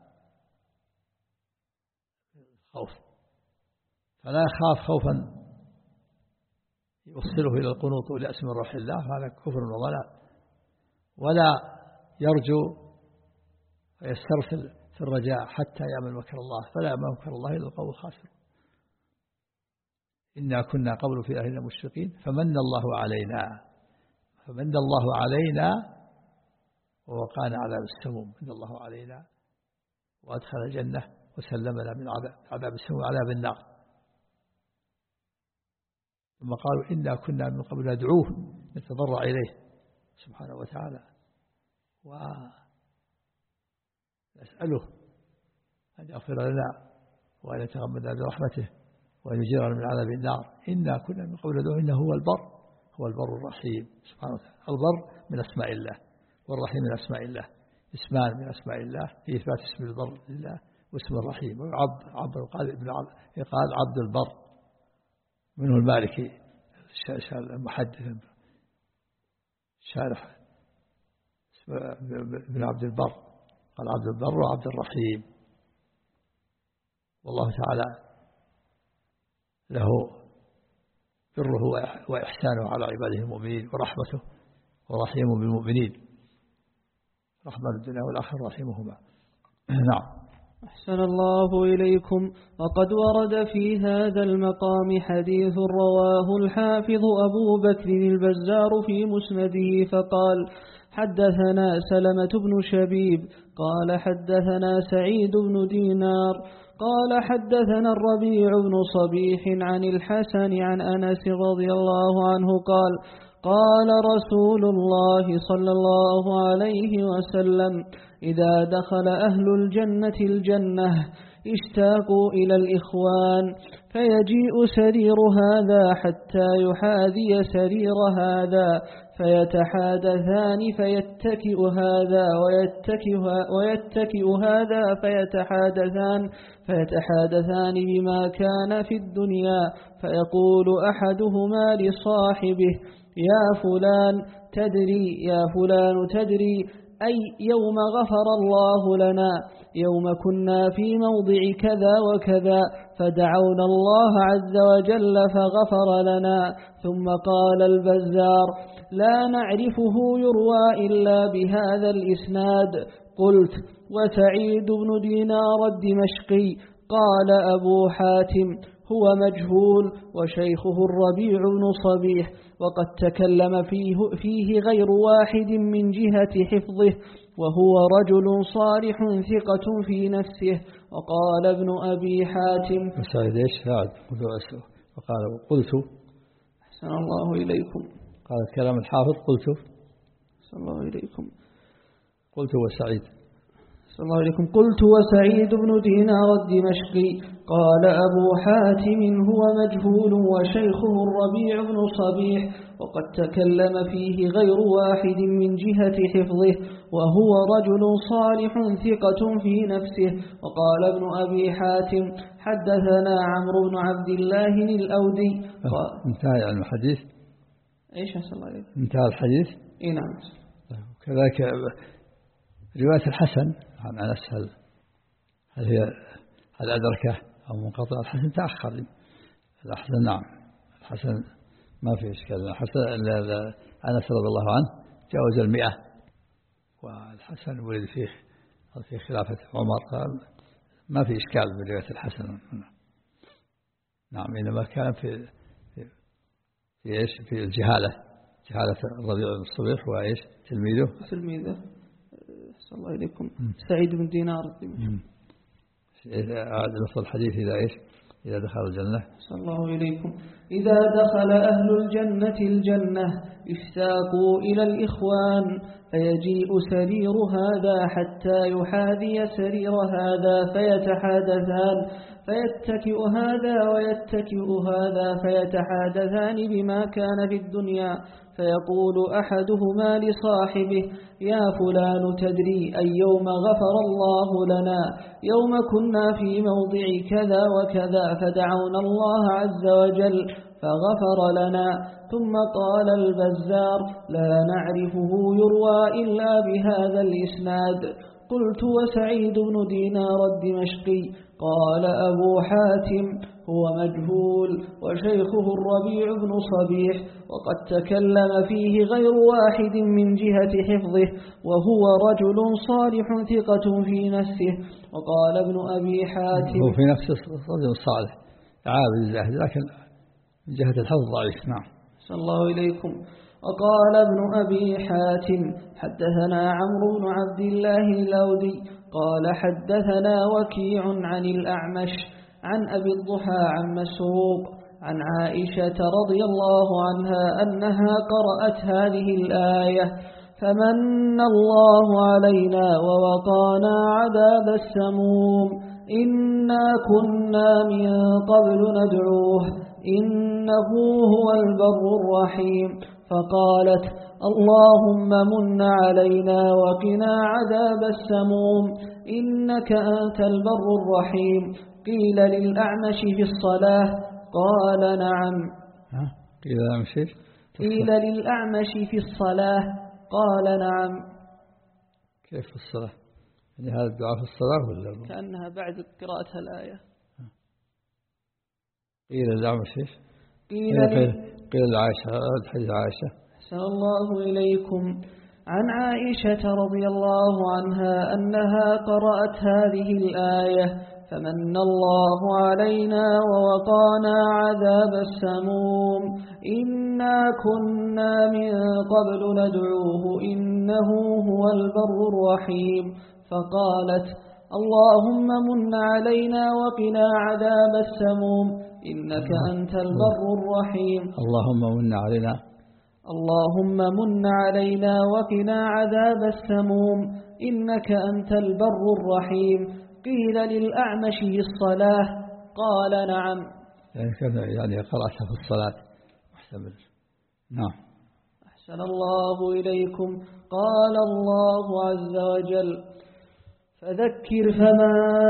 في الخوف، فلا يخاف خوفا يوصله إلى القنوط واليأس من روح الله، هذا كفر وضلال، ولا يرجو ويسترسل في الرجاء حتى يأمن مكر الله، فلا يأمن مكر الله إلا القوم الخاسرون. إنا كنا قبل في أهلنا مشفقين فمن الله علينا فمن الله علينا ووقانا عذاب السموم، من الله علينا وأدخل الجنة وسلمنا من عذاب السموم وعذاب النار. ثم قالوا إنا كنا من قبل ندعوه نتضرع إليه سبحانه وتعالى ونسأله أن يغفر لنا وأن يتغمدنا برحمته وأن يجيرنا من عذاب النار. إنا كنا من قبل ندعوه إنه هو البر هو البر الرحيم سبحانه وتعالى. البر من أسماء الله والرحيم من أسماء الله، اسمان من أسماء الله في إثبات اسم البر لله واسم الرحيم. وعبد عبد قال ابن عبد قال عبد البر، منه المالكي المحدث شارح ابن عبد البر قال عبد البر وعبد الرحيم. والله تعالى له بره وإحسانه على عباده المؤمنين ورحمته، ورحيم بالمؤمنين، رحمة الدنيا والآخرة رحمهما. نعم. أحسن الله إليكم. وقد ورد في هذا المقام حديث رواه الحافظ أبو بكر البزار في مسنده فقال: حدثنا سلمة بن شبيب قال حدثنا سعيد بن دينار قال حدثنا الربيع بن صبيح عن الحسن عن أنس رضي الله عنه قال: قال رسول الله صلى الله عليه وسلم: إذا دخل أهل الجنة الجنة اشتاقوا إلى الإخوان، فيجيء سرير هذا حتى يحاذي سرير هذا، فيتحادثان فيتكئ هذا ويتكئ, ويتكئ هذا فيتحادثان فيتحادثان بما كان في الدنيا، فيقول أحدهما لصاحبه: يا فلان تدري يا فلان تدري أي يوم غفر الله لنا؟ يوم كنا في موضع كذا وكذا فدعونا الله عز وجل فغفر لنا. ثم قال البزار: لا نعرفه يروى إلا بهذا الإسناد. قلت: وسعيد بن دينار الدمشقي؟ قال أبو حاتم: هو مجهول وشيخه الربيع بن صبيح، وقد تكلم فيه, فيه غير واحد من جهة حفظه، وهو رجل صالح ثقة في نفسه. وقال ابن أبي حاتم: سعيد إيش هذا؟ وقال: قلت. أحسن الله إليكم. قال كلام الحافظ: قلت. أحسن الله إليكم. قلت وسعيد. أحسن الله إليكم. قلت وسعيد بن دينار الدمشقي. قال أبو حاتم: هو مجهول وشيخه الربيع بن صبيح، وقد تكلم فيه غير واحد من جهة حفظه، وهو رجل صالح ثقة في نفسه. وقال ابن أبي حاتم: حدثنا عمرو بن عبد الله الأودي. انتهى الحديث. ايش أحسن الله عليك؟ انتهى الحديث. اي نعم. كذلك رواية الحسن عن أنس، هل هل هي هل أدركه أو منقطع؟ الحسن تأخر. الحسن نعم، الحسن ما في إشكال. الحسن أنس رضي الله عنه جاوز المئة، والحسن ولد فيه في خلافة عمر، ما في إشكال برواية الحسن. نعم، إنما كان في في في إيش في الجهالة، جهالة الربيع بن الصبيح وإيش تلميذه تلميذه صلى الله عليكم سعيد بن دينار. هذا نص الحديث: إذا إيش إذا دخل الجنة. صلى الله إليكم. إذا دخل أهل الجنة الجنة اشتاقوا إلى الإخوان، فيجيء سرير هذا حتى يحاذي سرير هذا، فيتحادثان فيتكئ هذا ويتكئ هذا فيتحادثان بما كان في الدنيا، فيقول أحدهما لصاحبه: يا فلان تدري أي يوم غفر الله لنا؟ يوم كنا في موضع كذا وكذا فدعونا الله عز وجل فغفر لنا. ثم قال البزار: لا نعرفه يروى إلا بهذا الإسناد. قلت: وسعيد بن دينار الدمشقي؟ قال أبو حاتم: هو مجهول، وشيخه الربيع بن صبيح، وقد تكلم فيه غير واحد من جهة حفظه، وهو رجل صالح ثقة في نفسه. وقال ابن أبي حاتم: هو في نفسه رجل صالح عابد الزاهد، لكن من جهة الحفظ ضعيف. نعم. صلى الله إليكم. وقال ابن أبي حاتم: حدثنا عمرو بن عبد الله الأودي قال حدثنا وكيع عن الأعمش عن أبي الضحى عن مسروق عن عائشة رضي الله عنها أنها قرأت هذه الآية: فمن الله علينا ووقانا عذاب السموم إنا كنا من قبل ندعوه إنه هو البر الرحيم. فقالت: اللهم من علينا وقنا عذاب السموم إنك أنت البر الرحيم. قيل للأعمش في الصلاة؟ قال: نعم. قيل للأعمش قيل للأعمش في الصلاة؟ قال: نعم. كيف في الصلاة؟ يعني هذا الدعاء في الصلاة ولا كأنها بعد قراءة الآية؟ قيل للأعمش قيل قيل لعائشة، حديث عائشة. أحسن الله إليكم. عن عائشة رضي الله عنها أنها قرأت هذه الآية: فمن الله علينا ووقانا عذاب السموم إنا كنا من قبل ندعوه إنه هو البر الرحيم. فقالت: اللهم من علينا وقنا عذاب السموم إنك أنت البر الرحيم. اللهم من علينا اللهم من علينا وقنا عذاب السموم إنك أنت البر الرحيم. قيل للأعمش في الصلاة؟ قال: نعم. يعني كذا، يعني قرأتها في الصلاة محتمل. نعم. أحسن الله إليكم. قال الله عز وجل: فذكر فما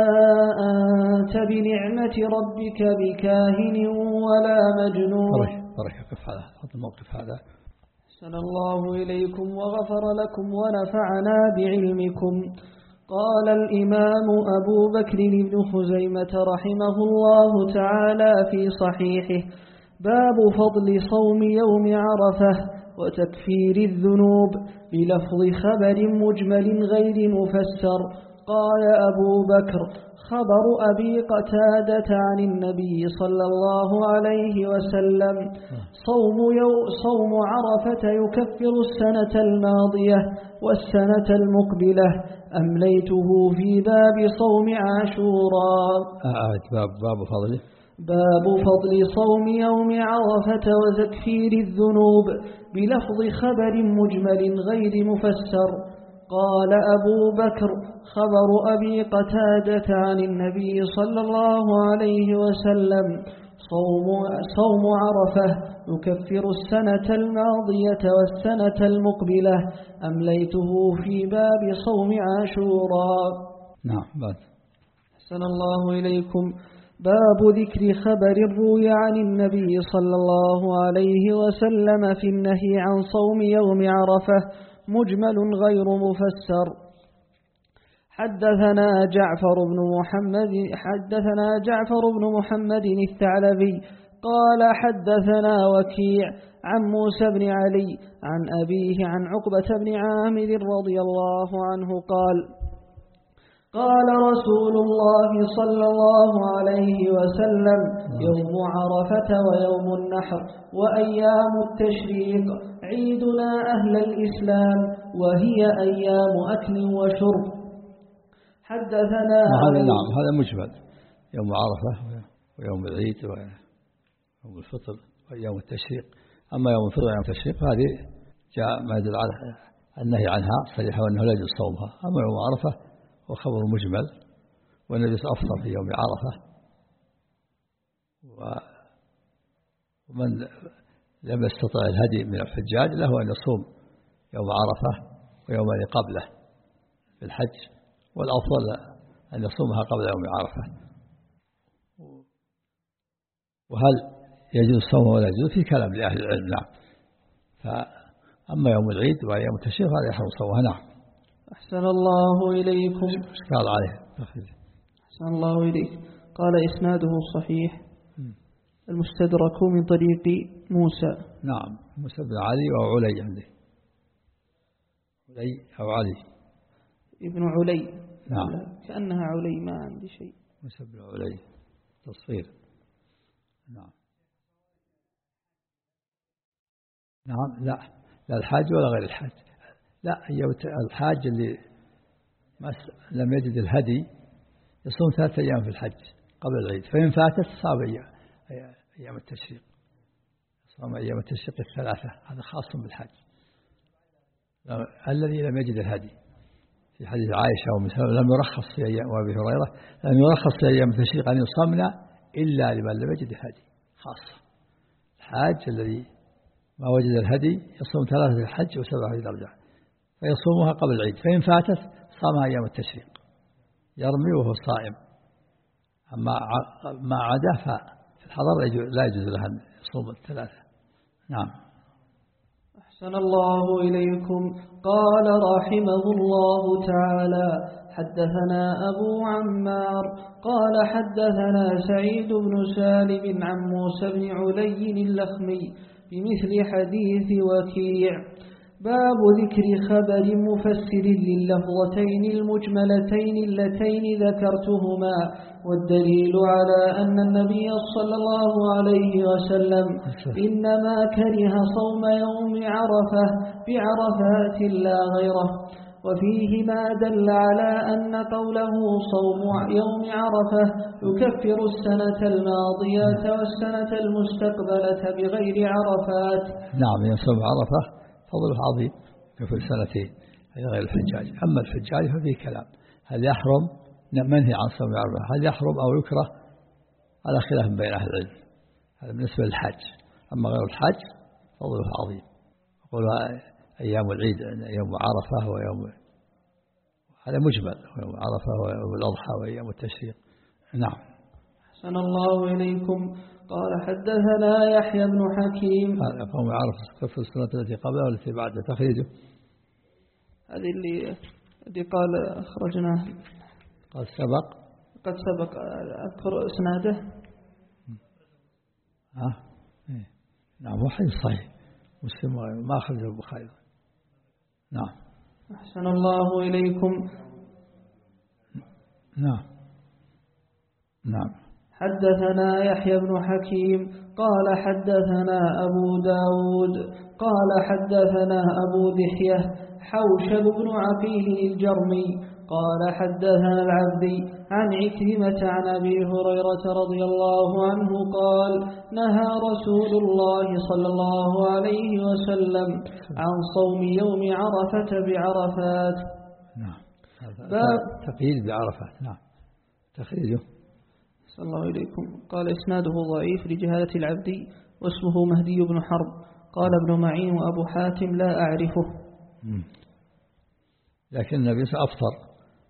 أنت بنعمة ربك بكاهن ولا مجنون. بركة قف هذا هذا الموقف هذا. أحسن الله إليكم وغفر لكم ونفعنا بعلمكم. قال الإمام أبو بكر بن خزيمة رحمه الله تعالى في صحيحه: باب فضل صوم يوم عرفة وتكفير الذنوب بلفظ خبر مجمل غير مفسر. قال أبو بكر: خبر أبي قتادة عن النبي صلى الله عليه وسلم: صوم, صوم عرفة يكفر السنة الماضية والسنة المقبلة. أمليته في باب صوم عاشوراء. آه باب, باب فضله باب فضل صوم يوم عرفة وتكفير الذنوب بلفظ خبر مجمل غير مفسر. قال أبو بكر: خبر أبي قتادة عن النبي صلى الله عليه وسلم: صوم, صوم عرفة يكفر السنة الماضية والسنة المقبلة. أمليته في باب صوم عاشوراء. نعم. بعد. أحسن الله إليكم. باب ذكر خبر روي عن النبي صلى الله عليه وسلم في النهي عن صوم يوم عرفة مجمل غير مفسر. حدثنا جعفر بن محمد حدثنا جعفر بن محمد الثعلبي قال حدثنا وكيع عن موسى بن علي عن أبيه عن عقبة بن عامر رضي الله عنه قال: قال رسول الله صلى الله عليه وسلم: يوم عرفة ويوم النحر وأيام التشريق عيدنا أهل الإسلام، وهي أيام أكل وشرب. حدثنا هذا نعم هذا مجمل، يوم عرفة ويوم العيد ويوم الفطر وأيام التشريق. أما يوم الفطر ويوم التشريق هذه جاء ما يدل على النهي عنها صريحة وأنه لا يجوز صومها. أما يوم عرفة وخبر مجمل، والنبي أفطر في يوم عرفة، ومن لم يستطع الهدي من الحجاج له أن يصوم يوم عرفة ويوم قبله في الحج، والأفضل أن يصومها قبل يوم عرفة. وهل يجوز صومه ولا يجوز في كلام لأهل العلم. نعم. فأما يوم العيد وأيام التشريق هذا يحرم صومه. نعم. أحسن الله إليكم. اشكال عليه. أحسن الله إليك. قال إسناده صحيح. المستدرك من طريق موسى. نعم. موسى بن علي أو علي عنده. علي أو علي. ابن علي. نعم. كأنها علي ما عندي شيء. موسى بن علي تصغير. نعم. نعم. لا لا الحاج ولا غير الحاج. لا هي الحاج اللي لم يجد الهدي يصوم ثلاثة أيام في الحج قبل العيد، فإن فاتت صام أيام التشريق، صام أيام التشريق الثلاثة. هذا خاص بالحج. الذي لم يجد الهدي في حديث عائشة ومثال لم يرخص في أيام وأبي هريرة لم يرخص في أيام التشريق أن يصامنا إلا لمن لم يجد الهدي خاصة. الحاج الذي ما وجد الهدي يصوم ثلاثة في الحج وسبعة في الأرجع، فيصومها قبل العيد، فإن فاتت صامها أيام التشريق، يرمي وهو صائم. أما ما عدا ففي الحضر لا يجوز له أن يصوم الثلاثة. نعم. أحسن الله إليكم. قال رحمه الله تعالى: حدثنا أبو عمار قال حدثنا سعيد بن سالم عن موسى بن علي اللخمي بمثل حديث وكيع. باب ذكر خبر مفسر لللفظتين المجملتين اللتين ذكرتهما، والدليل على أن النبي صلى الله عليه وسلم إنما كره صوم يوم عرفة بعرفات لا غيره، وفيه ما دل على أن قوله صوم يوم عرفة يكفر السنة الماضية والسنة المستقبلة بغير عرفات. نعم. يصوم عرفة فضله عظيم كفر سنتين غير الحجاج. أما الحجاج ففيه كلام، هل يحرم منهي عن صوم عرفة، هل يحرم أو يكره، على خلاف بين أهل العلم. هذا بالنسبة للحج. أما غير الحج فضله عظيم. يقول أيام العيد يوم عرفة ويوم هذا مجمل، ويوم عرفة ويوم الأضحى وأيام التشريق. نعم. أحسن الله إليكم. قال حدثنا يحيى بن حكيم. هذا قوم عرفة كفر السنة التي قبلها والتي بعدها تخريجه. هذه اللي اللي قال أخرجناه. قال سبق. قد سبق أذكر إسناده. ها. إيه. نعم. وحديث صحيح مسلم ما أخرجه البخاري. نعم. أحسن الله إليكم. نعم. نعم. حدثنا يحيى بن حكيم قال حدثنا أبو داود قال حدثنا أبو دحية حوشب بن عقيل الجرمي قال حدثنا العبدي عن عكرمة عن أبي هريرة رضي الله عنه قال: نهى رسول الله صلى الله عليه وسلم عن صوم يوم عرفة بعرفات. نعم. تقييد بعرفات. نعم. تخريجه. صلى الله عليكم. قال إسناده ضعيف لجهالة العبدي واسمه مهدي بن حرب. قال ابن معين وأبو حاتم لا أعرفه. مم. لكن النبي أفطر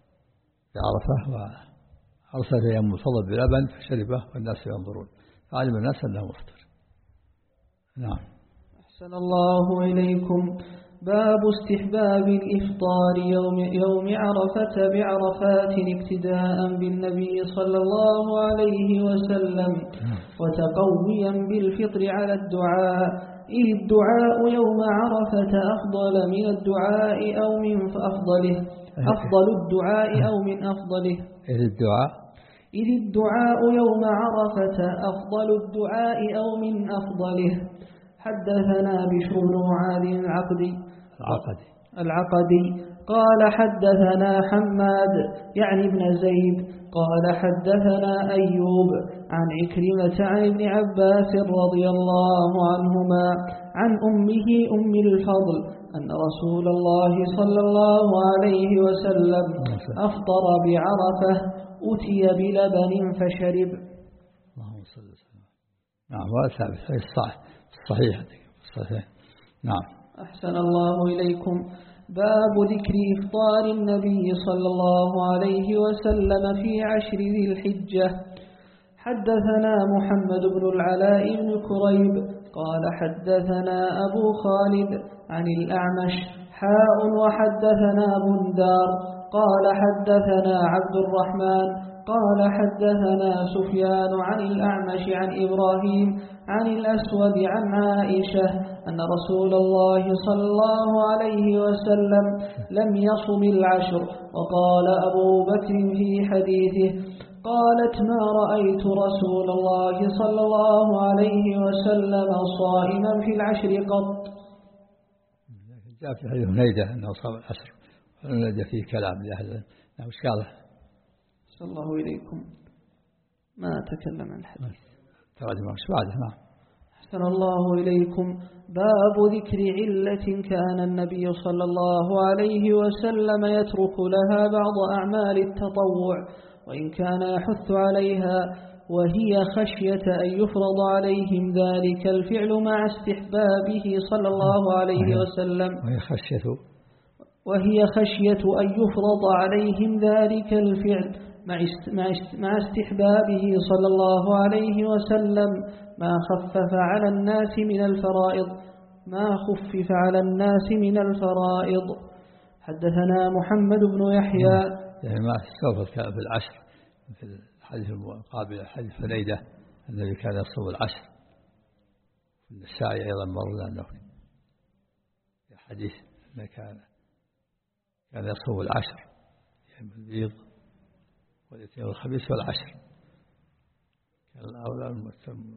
بعرفة وأرسل يوم الفضل بلبن فشربه والناس ينظرون فعلم الناس أنه مفطر. نعم. أحسن الله إليكم. باب استحباب الإفطار يوم, يوم عرفة بعرفات اقتداء بالنبي صلى الله عليه وسلم وتقويا بالفطر على الدعاء، إذ الدعاء يوم عرفة أفضل من الدعاء أو من أفضله أفضل الدعاء أو من أفضله إذ الدعاء إذ الدعاء يوم عرفة أفضل الدعاء أو من أفضله. حدثنا بشر بن معاذ العقدي العقدي العقدي قال حدثنا حماد يعني ابن زيد قال حدثنا أيوب عن عكرمة عن ابن عباس رضي الله عنهما عن أمه أم الفضل أن رسول الله صلى الله عليه وسلم أفطر بعرفة أتي بلبن فشرب. اللهم صل وسلم. نعم. وثابت في الصحيح الصحيح الصحيح. نعم. أحسن الله إليكم. باب ذكر إفطار النبي صلى الله عليه وسلم في عشر ذي الحجة. حدثنا محمد بن العلاء بن كريب قال حدثنا أبو خالد عن الأعمش حاء وحدثنا بندار قال حدثنا عبد الرحمن قال حدثنا سفيان عن الأعمش عن إبراهيم عن الأسود عن عائشة أن رسول الله صلى الله عليه وسلم لم يصم العشر. وقال أبو بكر في حديثه قالت ما رأيت رسول الله صلى الله عليه وسلم صائما في العشر قط. جاء في حديث هنيدة أنه صام العشر ولد فيه كلام لأهل نعم. وش قاله؟ صلى الله إليكم ما تكلم عن الحديث تراجم وش بعده. نعم. أحسن الله إليكم. باب ذكر علة كان النبي صلى الله عليه وسلم يترك لها بعض أعمال التطوع وإن كان يحث عليها وهي خشية أن يفرض عليهم ذلك الفعل مع استحبابه صلى الله عليه وسلم وهي خشية وهي خشية أن يفرض عليهم ذلك الفعل مع استحبابه صلى الله عليه وسلم ما خفف على الناس من الفرائض ما خفف على الناس من الفرائض. حدثنا محمد بن يحيى يعني ما استوفت في العشر في الحديث المقابل حديث هنيدة الذي كان يصوم العشر. النسائي أيضا مر لأنه في حديث أنه كان كان يصوم العشر يعني البيض والاثنين والخميس والعشر. كان الأولى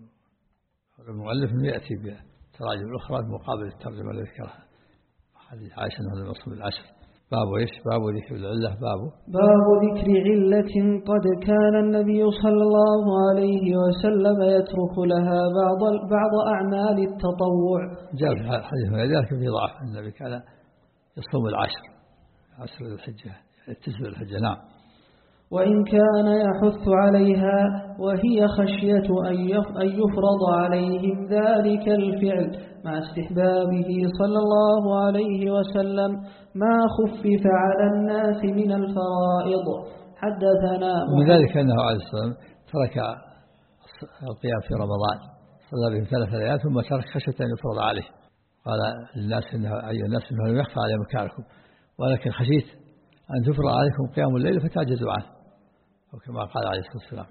المؤلف يأتي بالتراجم الأخرى مقابل الترجمة التي ذكرها حديث عائشة أنه يصوم العشر. باب إيش؟ باب ذكر العلة. باب باب ذكر علة قد كان النبي صلى الله عليه وسلم يترك لها بعض بعض أعمال التطوع. جاء في حديث ذلك في ضعف النبي كان يصوم العشر عشر الحجة التسع الحجة. نعم. وإن كان يحث عليها وهي خشية أن يفرض عليهم ذلك الفعل مع استحبابه صلى الله عليه وسلم ما خفف على الناس من الفرائض. حدثنا ومن ذلك أنه عليه الصلاة والسلام ترك القيام في رمضان صلى بهم ثلاث ليال ثم ترك خشية أن يفرض عليه. قال للناس إنه أيها الناس إنه لم يخفى على مكانكم ولكن خشيت أن تفرض عليكم قيام الليل فتعجزوا عنه أو كما قال عليه الصلاة والسلام.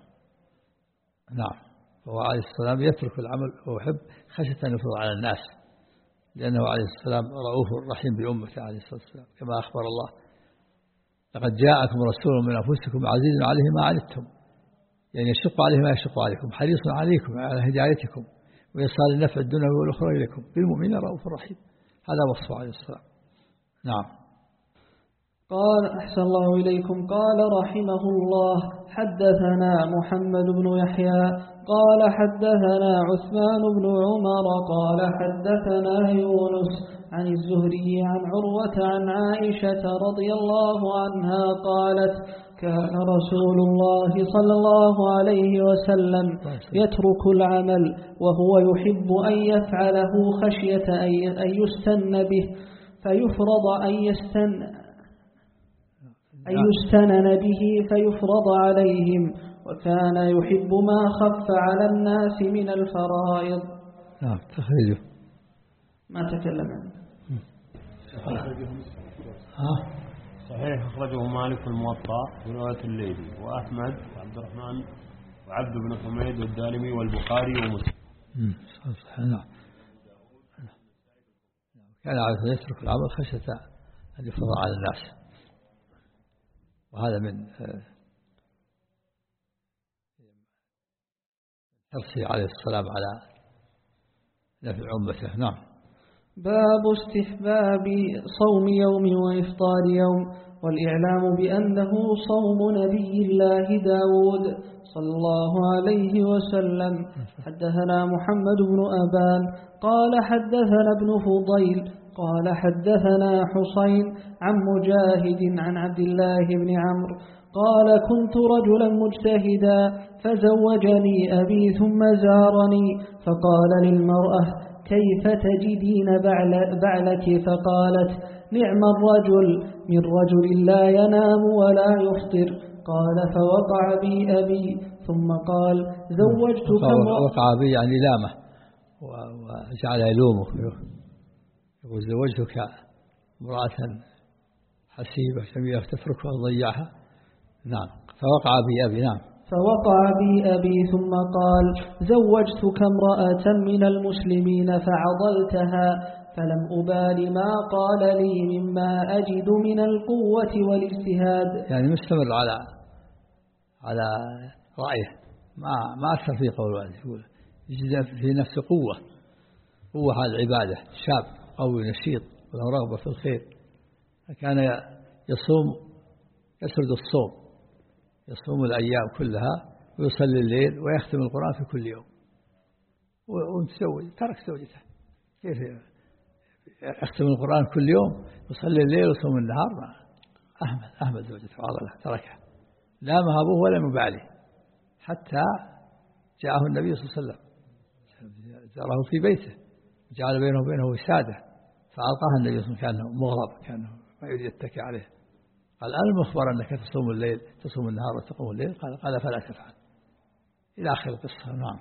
نعم. فهو عليه الصلاة والسلام يترك العمل ويحب خشية أن يفرض على الناس لأنه عليه الصلاة والسلام رؤوف رحيم بأمته عليه الصلاة والسلام كما أخبر الله لقد جاءكم رسول من أنفسكم عزيز عليه ما عنتم يعني يشق عليه ما يشق عليكم حريص عليكم على هدايتكم ويصال النفع الدنيا والأخرى إليكم بالمؤمنين رؤوف رحيم. هذا وصفه عليه الصلاة والسلام. نعم. قال أحسن الله إليكم. قال رحمه الله حدثنا محمد بن يحيى قال حدثنا عثمان بن عمر قال حدثنا يونس عن الزهري عن عروة عن عائشة رضي الله عنها قالت كان رسول الله صلى الله عليه وسلم يترك العمل وهو يحب أن يفعله خشية أن يستن به فيفرض أن يستن أن يستنن به فيفرض عليهم وكان يحب ما خف على الناس من الفرائض. نعم. تخرجه ما تكلم عنه. صحيح أخرجه مالك الموطأ في رواية الليثي وأحمد وعبد الرحمن وعبد بن حميد والدارمي والبخاري ومسلم. نعم. كان عليه يترك العمل خشية أن يفرض على الناس وهذا من حرصه عليه السلام على نفع أمته. نعم. باب استحباب صوم يوم وإفطار يوم والإعلام بأنه صوم نبي الله داود صلى الله عليه وسلم. حدثنا محمد بن أبان قال حدثنا ابن فضيل قال حدثنا حسين عن مجاهد عن عبد الله بن عمرو قال كنت رجلا مجتهدا فزوجني أبي ثم زارني فقال للمرأة كيف تجدين بعلك فقالت نعم الرجل من رجل لا ينام ولا يفطر. قال فوقع بي أبي ثم قال زوجتك امرأة. وقع به يعني لامه وجعل يلومه يقول زوجتك امرأة حسيبة جميلة تتركها وتضيعها. نعم. فوقع بي أبي. نعم. فوقع بي أبي ثم قال زوجتك امرأة من المسلمين فعضلتها فلم أبال ما قال لي مما أجد من القوة والاجتهاد. يعني مستمر على على رأيه ما ما أثر في قول والده. يقول يجد في نفسه قوة قوة على العبادة شاب قوي نشيط وله رغبة في الخير. فكان يصوم يسرد الصوم يصوم الأيام كلها ويصلي الليل ويختم القرآن في كل يوم. ومتزوج ترك زوجته كيف يختم القرآن كل يوم ويصلي الليل ويصوم النهار؟ ما أهمل أهمل زوجته وعضلها تركها لا مهابوه ولا مبالي حتى جاءه النبي صلى الله عليه وسلم زاره في بيته جعل بينه وبينه وسادة فألقاها النبي صلى الله عليه وسلم كأنه مغضب كأنه ما يريد يتكي عليه. قال أنا المخبر أنك تصوم الليل تصوم النهار وتقوم الليل. قال قال فلا تفعل إلى آخر القصة. نعم.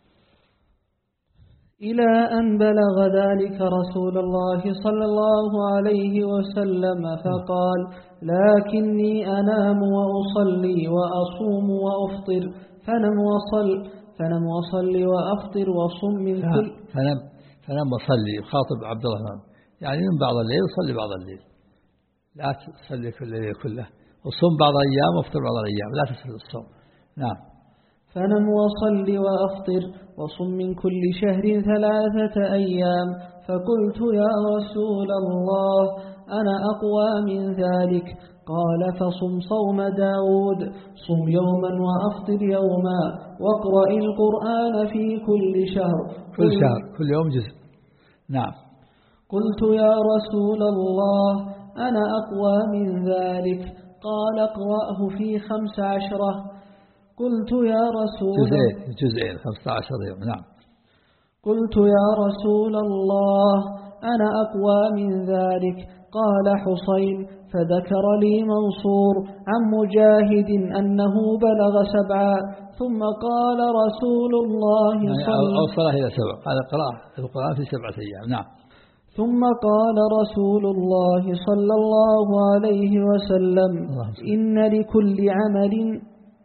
إلى أن بلغ ذلك رسول الله صلى الله عليه وسلم فقال لكني أنام وأصلي وأصوم وأفطر فنم وصل فنم وصلي وأفطر وصم من كل فنم فنم وصلي يخاطب عبد الله يعني من بعض الليل وصلي بعض الليل لا تصلي كل الليل كله وصوم بعض الأيام وافطر بعض الأيام لا تسرد الصوم. نعم. فنم وصل وأفطر وصم من كل شهر ثلاثة أيام. فقلت يا رسول الله أنا أقوى من ذلك. قال فصم صوم داود صم يوما وأفطر يوما واقرأ القرآن في كل شهر كل شهر كل يوم جزء. نعم. قلت يا رسول الله أنا أقوى من ذلك. قال اقرأه في خمس عشرة. قلت يا رسول جزئين جزئين خمسة عشر يوم. نعم. قلت يا رسول الله أنا أقوى من ذلك. قال حصين فذكر لي منصور عن مجاهد أنه بلغ سبعا. ثم قال رسول الله صلى الله عليه وسلم أوصله إلى سبع. قال اقرأ القرآن في سبعة أيام. نعم. ثم قال رسول الله صلى الله عليه وسلم إن لكل عمل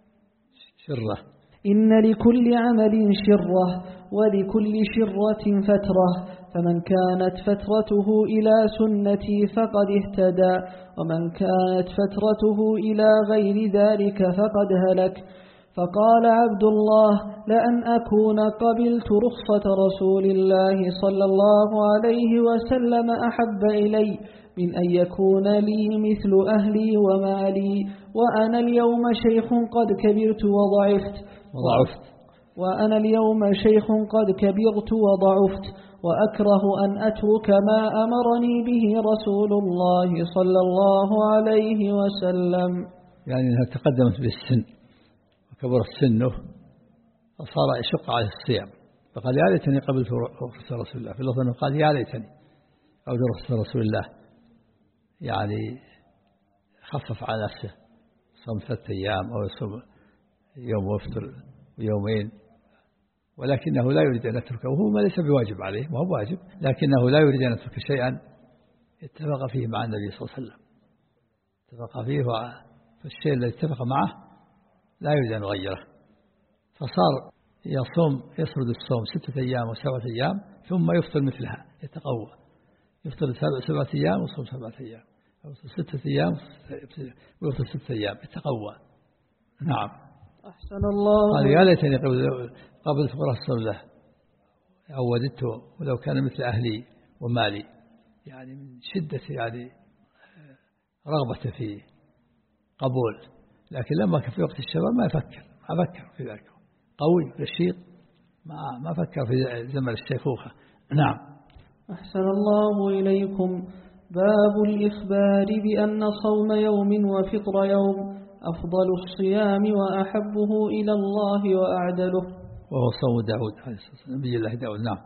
شرة إن لكل عمل شرة ولكل شرة فترة فمن كانت فترته إلى سنتي فقد اهتدى ومن كانت فترته إلى غير ذلك فقد هلك. فقال عبد الله لأن أكون قبلت رخصة رسول الله صلى الله عليه وسلم أحب إلي من أن يكون لي مثل أهلي ومالي وأنا اليوم شيخ قد كبرت وضعفت وضعفت وأنا اليوم شيخ قد كبرت وضعفت وأكره أن أترك ما أمرني به رسول الله صلى الله عليه وسلم. يعني أنها تقدمت بالسن وكبر سنه فصار يشق عليه الصيام فقال يا ليتني قبلت رخصة رسول الله. في اللفظ أنه قال يا ليتني قبلت رخصة رسول الله يعني خفف على نفسه صوم ثلاثة أيام أو يصوم يوم ويفطر يومين ولكنه لا يريد أن يتركه وهو ما ليس بواجب عليه ما هو واجب لكنه لا يريد أن يترك شيئا اتفق فيه مع النبي صلى الله عليه وسلم اتفق فيه فالشيء الذي اتفق معه لا يريد أن يغيره فصار يصوم يسرد الصوم ستة أيام وسبعة أيام ثم يفطر مثلها يتقوى يفطر سبعة أيام ويصوم سبعة أيام يفطر ستة أيام ويفطر ستة أيام يتقوى. نعم. أحسن الله. قال يا ليتني قبلت رسول الله أو وددته ولو كان مثل أهلي ومالي يعني من شدة يعني رغبته في قبول لكن لما كان في وقت الشباب ما يفكر ما فكر في ذلك قوي رشيد ما ما فكر في زمن الشيخوخة. نعم. أحسن الله إليكم. باب الإخبار بأن صوم يوم وفطر يوم أفضل الصيام وأحبه إلى الله وأعدله وهو صوم داود عليه الصلاة والسلام نبي الله داود. نعم.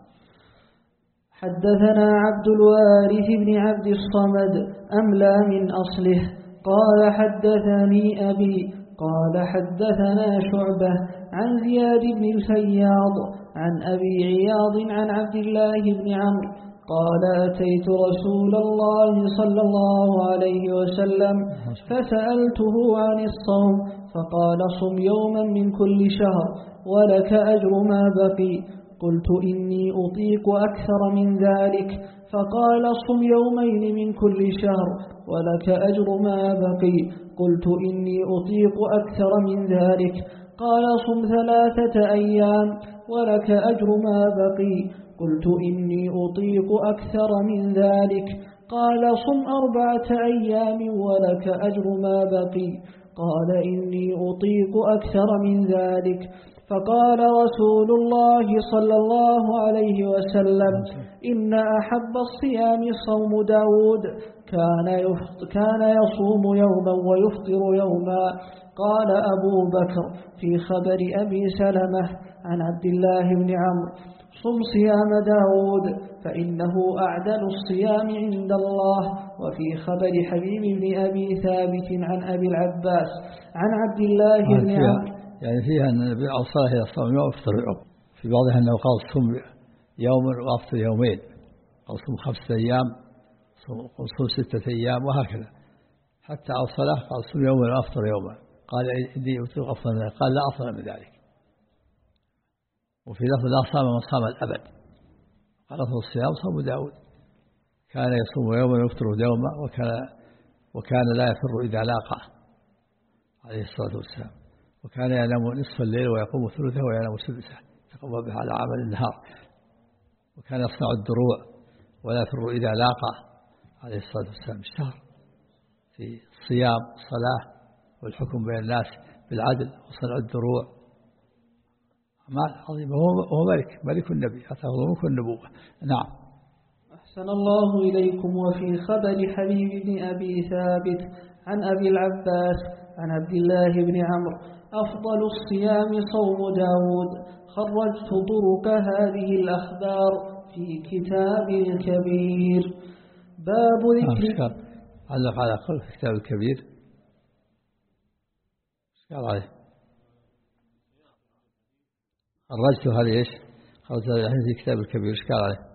حدثنا عبد الوارث بن عبد الصمد أملى من أصله قال حدثني أبي قال حدثنا شعبة عن زياد بن الفياض عن أبي عياض عن عبد الله بن عمرو قال أتيت رسول الله صلى الله عليه وسلم فسألته عن الصوم فقال صم يوما من كل شهر ولك أجر ما بقي. قلت إني أطيق أكثر من ذلك فقال صم يومين من كل شهر ولك أجر ما بقي. قلت إني أطيق أكثر من ذلك قال صم ثلاثة أيام ولك أجر ما بقي. قلت إني أطيق أكثر من ذلك قال صم أربعة أيام ولك أجر ما بقي. قال إني أطيق أكثر من ذلك. فقال رسول الله صلى الله عليه وسلم إن أحب الصيام صوم داود كان كان يصوم يوما ويفطر يوما. قال أبو بكر في خبر أبي سلمة عن عبد الله بن عمرو صم صيام داود فإنه أعدل الصيام عند الله. وفي خبر حبيب بن أبي ثابت عن أبي العباس عن عبد الله بن عمرو يعني فيها أن النبي أوصاه إلى الصوم يوم وافطر يوم. في بعضها أنه قال صم يوما وافطر يومين، قال صم خمسة أيام صم ستة أيام وهكذا، حتى أوصله قال صم يوما وافطر يوما. قال إني أطيق أفضل من ذلك قال لا أفضل من ذلك. وفي لفظ لا صام من صام الأبد. قال لفظ الصيام صوم داود كان يصوم يوما ويفطر يوما وكان وكان لا يفر إذا لاقى عليه الصلاة والسلام، وكان ينام نصف الليل ويقوم ثلثه وينام سدسه يقوم به على عمل النهار، وكان يصنع الدروع ولا يفر إذا لاقى عليه الصلاة والسلام. اشتهر في الصيام الصلاة والحكم بين الناس بالعدل وصنع الدروع. أعمال عظيمة. وهو ملك ملك النبي أتاه ملك النبوة. نعم. أحسن الله إليكم. وفي خبر حبيب بن أبي ثابت عن أبي العباس عن عبد الله بن عمرو أفضل الصيام صوم داود. خرجت طرق هذه الأخبار في كتاب الكبير. باب ذكر. علق على قول في كتاب الكبير. قال عليه خرجت هذه إيش؟ خرجت هذه في كتاب الكبير. إيش قال عليه؟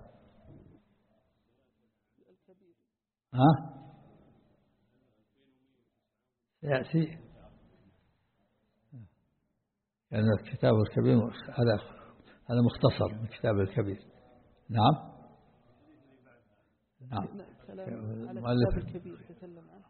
ها؟ يأتي يعني الكتاب الكبير هذا هذا مختصر من كتاب الكبير. نعم. نعم. المؤلف الكبير تكلم عنه.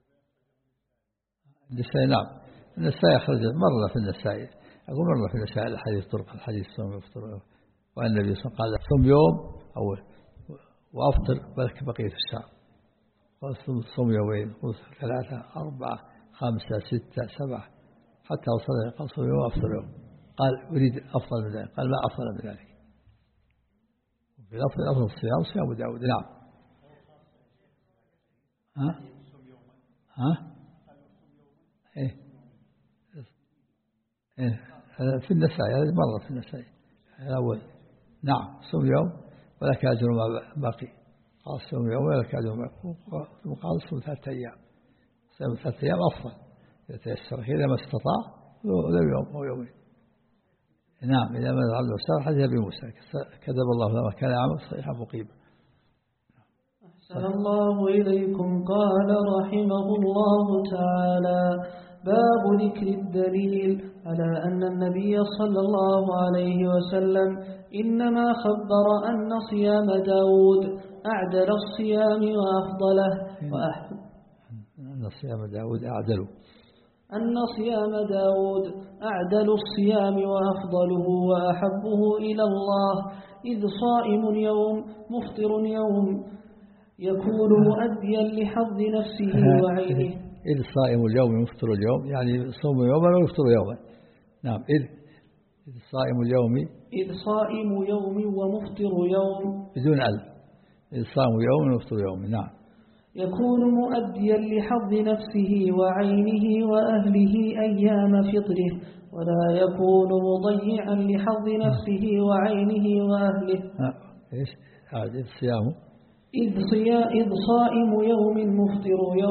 النسائي. نعم. النسائي أخرج مرة في النسائي. أقول مرة في النسائي الحديث طرق الحديث صوم يفطر وأن النبي صلى الله عليه وسلم قال صوم يوم أول وأفطر بلك بقية الشهر. قال صوم يومين ثلاثة أربعة خمسة ستة سبعة حتى وصل قال صوم يوم وأفطر يوم. قال أريد أفضل من ذلك. قال ما أفضل من ذلك. في لفظ أفضل الصيام صيام داود. نعم. ها ها إيه إيه في النسائي هذه مرة في النسائي الأول. نعم. صوم يوم ولك أجر ما باقي. قال صوم يوم ولك أجر ما باقي. قال صوم ثلاثة أيام. صوم ثلاثة أيام أفضل إذا تيسر إذا ما استطاع لو يوم أو يومين. نعم. إذا ما العبد وسار حديث أبي موسى كذب الله لما كان يعمل صحيحا مقيما. أحسن الله إليكم. قال رحمه الله تعالى باب ذكر الدليل على أن النبي صلى الله عليه وسلم إنما خبر أن صيام داود أعدل الصيام وأفضله وأحب أن صيام داود أعدل أن صيام داود أعدل الصيام وأفضله وأحبه إلى الله إذ صائم يوم مفطر يوم يكون مؤديا لحظ نفسه وعينه. إذ صائم اليوم يفطر اليوم يعني صوم يوما ويفطر يوما. نعم. إذ إذ صائم اليوم إذ صائم يوم ومفطر يوم بدون ألف. إذ صائم يوم ويفطر يوم. نعم. يكون مؤديا لحظ نفسه وعينه وأهله أيام فطره ولا يكون مضيعا لحظ نفسه وعينه وأهله. إيش هذا الصيام؟ إذ, إذ صائم يوم مفطر يوم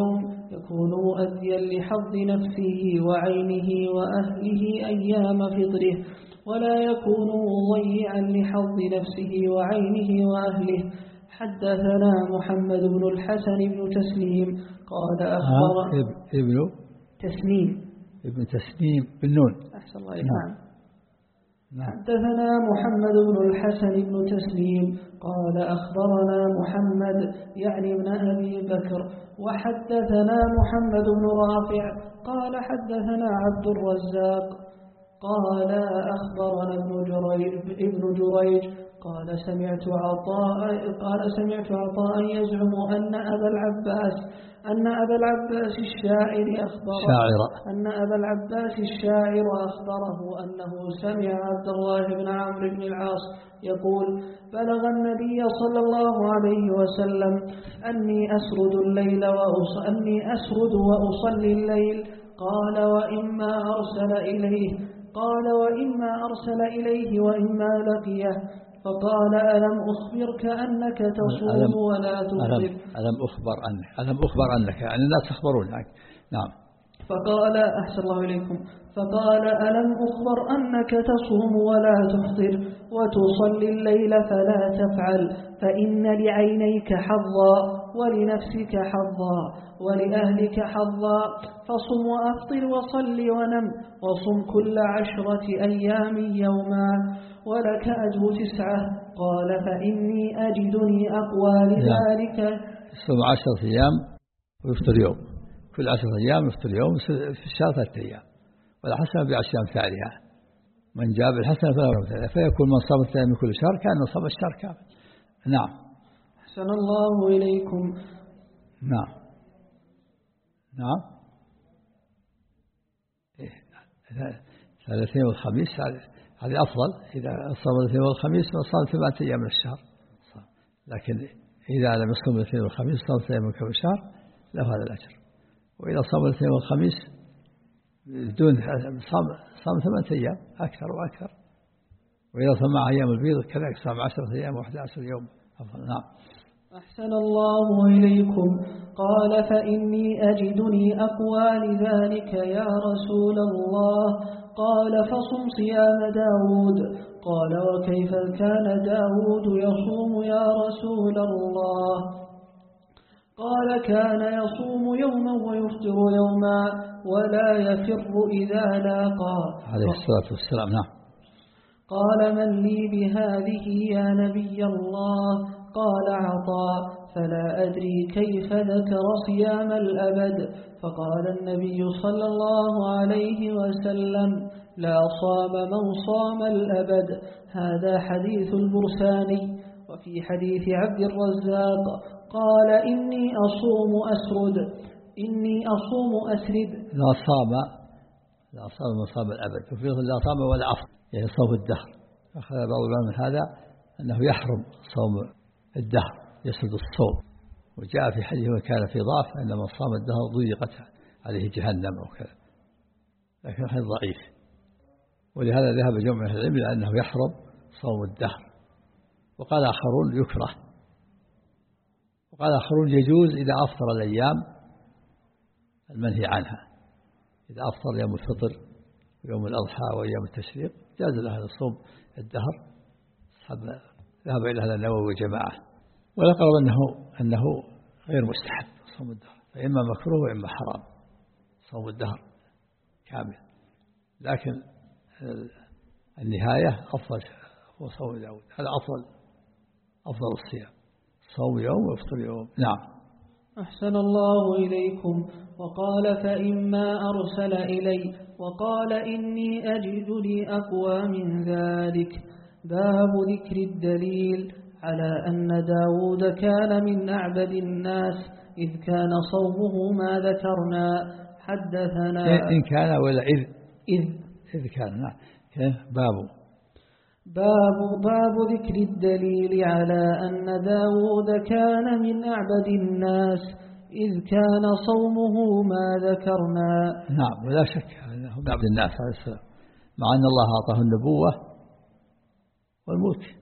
يكون مؤديا لحظ نفسه وعينه وأهله أيام فطره، ولا يكون مضيعا لحظ نفسه وعينه وأهله. حدثنا محمد بن الحسن بن تسليم قال أخبر ابن تسليم ابن تسليم بالنون. أحسن الله عليك. نعم. حدثنا محمد بن الحسن بن تسليم قال أخبرنا محمد يعني ابن أبي بكر، وحدثنا محمد بن رافع قال حدثنا عبد الرزاق قال أخبرنا ابن جريج, ابن جريج قال سمعت عطاء قال سمعت عطاء يزعم أن أبا العباس أن أبا العباس الشاعر أخبره شاعر أن أبا العباس الشاعر أخبره أنه سمع عبد الله بن عمرو بن العاص يقول: بلغ النبي صلى الله عليه وسلم أني أسرد الليل وأني أسرد وأصلي الليل. قال: وإما أرسل إليه قال وإما أرسل إليه وإما لقيه. فقال: ألم أخبرك أنك تصوم ولا تفطر؟ ألم أخبر عنك ألم أخبر عنك يعني الناس يخبرون عنك. نعم. فقال: أحسن الله إليكم. فقال: ألم أخبر أنك تصوم ولا تفطر وتصلي الليل فلا تفعل، فإن لعينيك حظا ولنفسك حظا ولأهلك حظا، فصم وأفطر وصل ونم وصم كل عشرة أيام يوما ولك أجر تسعة. قال: فإني أجدني أقوى لذلك. صم عشرة أيام ويفطر يوم، كل عشرة أيام يفطر يوم، في الشهر ثلاثة أيام، والحسنة بعشر أمثالها، من جاب الحسنة فلا أمثالها، فيكون من صام الثاني من كل شهر كأنه صام الشهر كامل. نعم. أحسن الله إليكم. نعم نعم. الاثنين والخميس هذه أفضل، إذا صام الاثنين والخميس فصام ثمانية أيام من الشهر، لكن إذا لم يصوم الاثنين والخميس صام ثلاثة أيام من كل شهر له هذا الأجر. وإذا صام الاثنين والخميس بدون صام صام ثمانية أيام أكثر وأكثر. وإذا صام أيام البيض كذلك صام عشرة أيام وأحد عشر يوم أفضل. نعم. أحسن الله إليكم. قال: فإني أجدني أقوى لذلك يا رسول الله. قال: فصم صيام داود. قال: وكيف كان داود يصوم يا رسول الله؟ قال: كان يصوم يوما ويفطر يوما ولا يفر إذا لاقى عليه الصلاة والسلام. نعم. قال: من لي بهذه يا نبي الله؟ قال: عطاء. فلا أدري كيف ذكر صيام الأبد. فقال النبي صلى الله عليه وسلم: لا صام من صام الأبد. هذا حديث البرساني. وفي حديث عبد الرزاق قال: إني أصوم أسرد إني أصوم أسرد. لا صام لا صام من صام الأبد، وفي لا صام ولا أفطر، يعني صوم الدهر. أخذ بعض العلماء من هذا أنه يحرم صوم الدهر، يسرد الصوم. وجاء في حديث وكان في ضعف أن من صام الدهر ضيقت عليه جهنم وكذا، لكن هذا ضعيف. ولهذا ذهب جمع من العلم إلى أنه يحرم صوم الدهر. وقال آخرون يكره، وقال آخرون يجوز إذا أفطر الأيام المنهي عنها، إذا أفطر يوم الفطر ويوم الأضحى وأيام التشريق جاز له هذا صوم الدهر. ذهب إلى هذا النووي وجماعة، ولقد أنه أنه غير مستحب صوم الدهر، فإما مكروه وإما حرام صوم الدهر كامل. لكن النهاية أفضل هو صوم داود، هذا أفضل أفضل الصيام، صوم يوم ويفطر يوم. نعم. أحسن الله إليكم. وقال: فإما أرسل إلي. وقال: إني أجد لي أقوى من ذلك. باب ذكر الدليل على أن داود كان من أعبد الناس إذ كان صومه ما ذكرنا. حدثنا إن كان ولا إذ إذ, إذ كان. نعم. باب باب باب ذكر الدليل على أن داود كان من أعبد الناس إذ كان صومه ما ذكرنا. نعم، ولا شك أنه من عبد الناس عليه السلام، مع أن الله أعطاه النبوة والملك.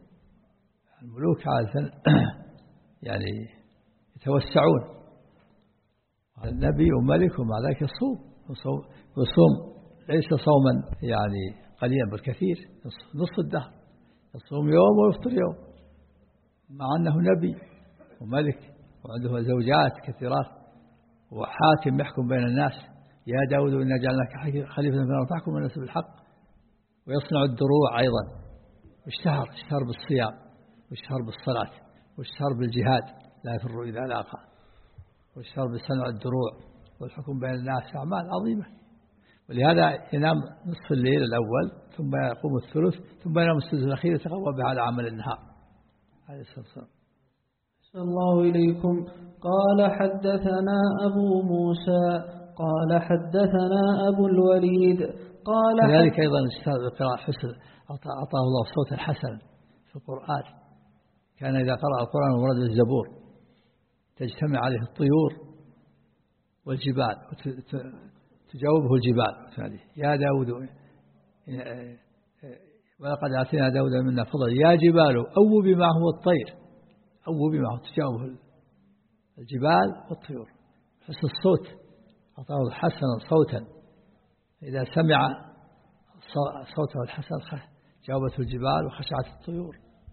الملوك عادة يعني يتوسعون، النبي وملك ومع ذلك يصوم يصوم ليس صوما يعني قليلا بل كثير، نصف الدهر يصوم يوم ويفطر يوم، مع أنه نبي وملك وعنده زوجات كثيرات وحاكم يحكم بين الناس. يا داود إنا جعلناك خليفة في الأرض تحكم الناس بالحق. ويصنع الدروع أيضا، واشتهر اشتهر بالصيام واشتهر بالصلاة واشتهر بالجهاد لا يفر إذا لاقى، واشتهر بصنع الدروع والحكم بين الناس، أعمال عظيمة. ولهذا ينام نصف الليل الأول ثم يقوم الثلث ثم ينام الثلث الأخير يتقوى بهذا عمل النهار عليه الصلاة والسلام. صلى الله إليكم. قال حدثنا أبو موسى قال حدثنا أبو الوليد قال كذلك أيضا اشتهر بقراءة حسن، أعطاه الله صوتا حسنا في القرآن. كان إذا قرأ القرآن ورد الزبور تجتمع عليه الطيور والجبال تجاوبه الجبال. يا داود ولقد آتينا داود منا فضلا يا جبال أوبي معه الطير، أوبي معه تجاوبه الجبال والطيور. حسن الصوت أعطاه حسنا صوتا، إذا سمع صوته الحسن جاوبته الجبال وخشعت الطيور.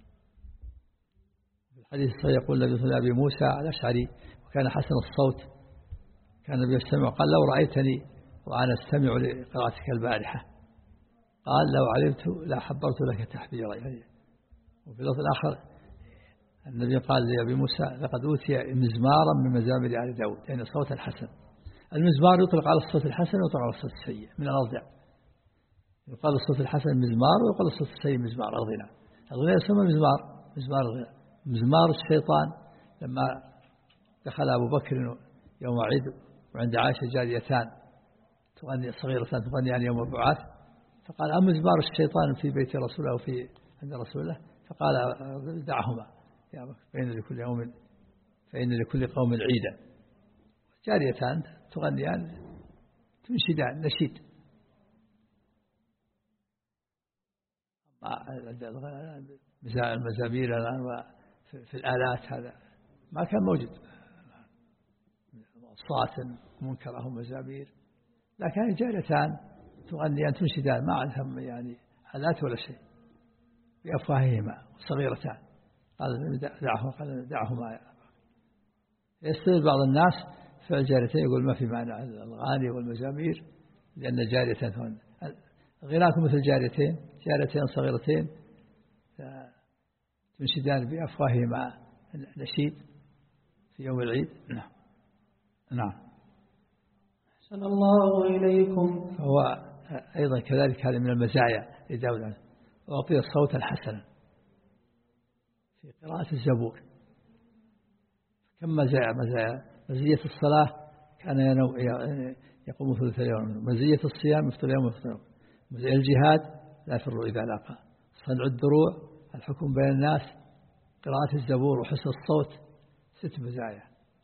في الحديث الصحيح يقول النبي صلى الله عليه وسلم موسى الأشعري وكان حسن الصوت، كان النبي يستمع قال لو رأيتني وأنا أستمع لقراءتك البارحة قال لو علمت لا حبرت لك تحبيرا. وفي اللفظ الآخر النبي قال لأبي موسى لقد أوتي مزمارا من مزامير آل داود، يعني صوت الحسن. المزمار يطلق على الصوت الحسن ويطلق على الصوت السيء من الأضجع. يقال الصوت الحسن مزمار ويقال الصوت السيء مزمار الغناء. الغناء يسمى مزمار مزمار الغناء. مزمار الشيطان لما دخل أبو بكر يوم عيد وعند عائشة جاريتان تغني صغيرتان تغنيان يوم البعاث، فقال أما مزمار الشيطان في بيت رسول الله وفي عند رسول الله، فقال دعهما يا بكر فإن لكل يوم فإن لكل قوم عيدا. جاريتان تغنيان تنشدان نشيد. المزامير في الآلات هذا ما كان موجود، صوت منكره مزامير، لكن جاريتان تغنيان تنشدان ما عندهم يعني آلات ولا شيء بأفواههما صغيرتان. قال دعهما قال دعهما. يستدل بعض الناس فعل جاريتين يقول ما في معنى الأغاني والمزامير لأن جاريتين غناكم مثل جاريتين جاريتين صغيرتين تنشدان بأفواههما نشيد في يوم العيد. نعم نعم. أحسن الله إليكم. هو أيضا كذلك هذا من المزايا لداود أعطي الصوت الحسن في قراءة الزبور. كم مزايا مزايا مزية الصلاة كان يقوم ثلث اليوم، مزية الصيام يفطر يوم ويفطر يوم، مزية الجهاد لا يفر إذا لاقى، صنع الدروع، الحكم بين الناس، قراءة الزبور وحسن الصوت، ست مزايا.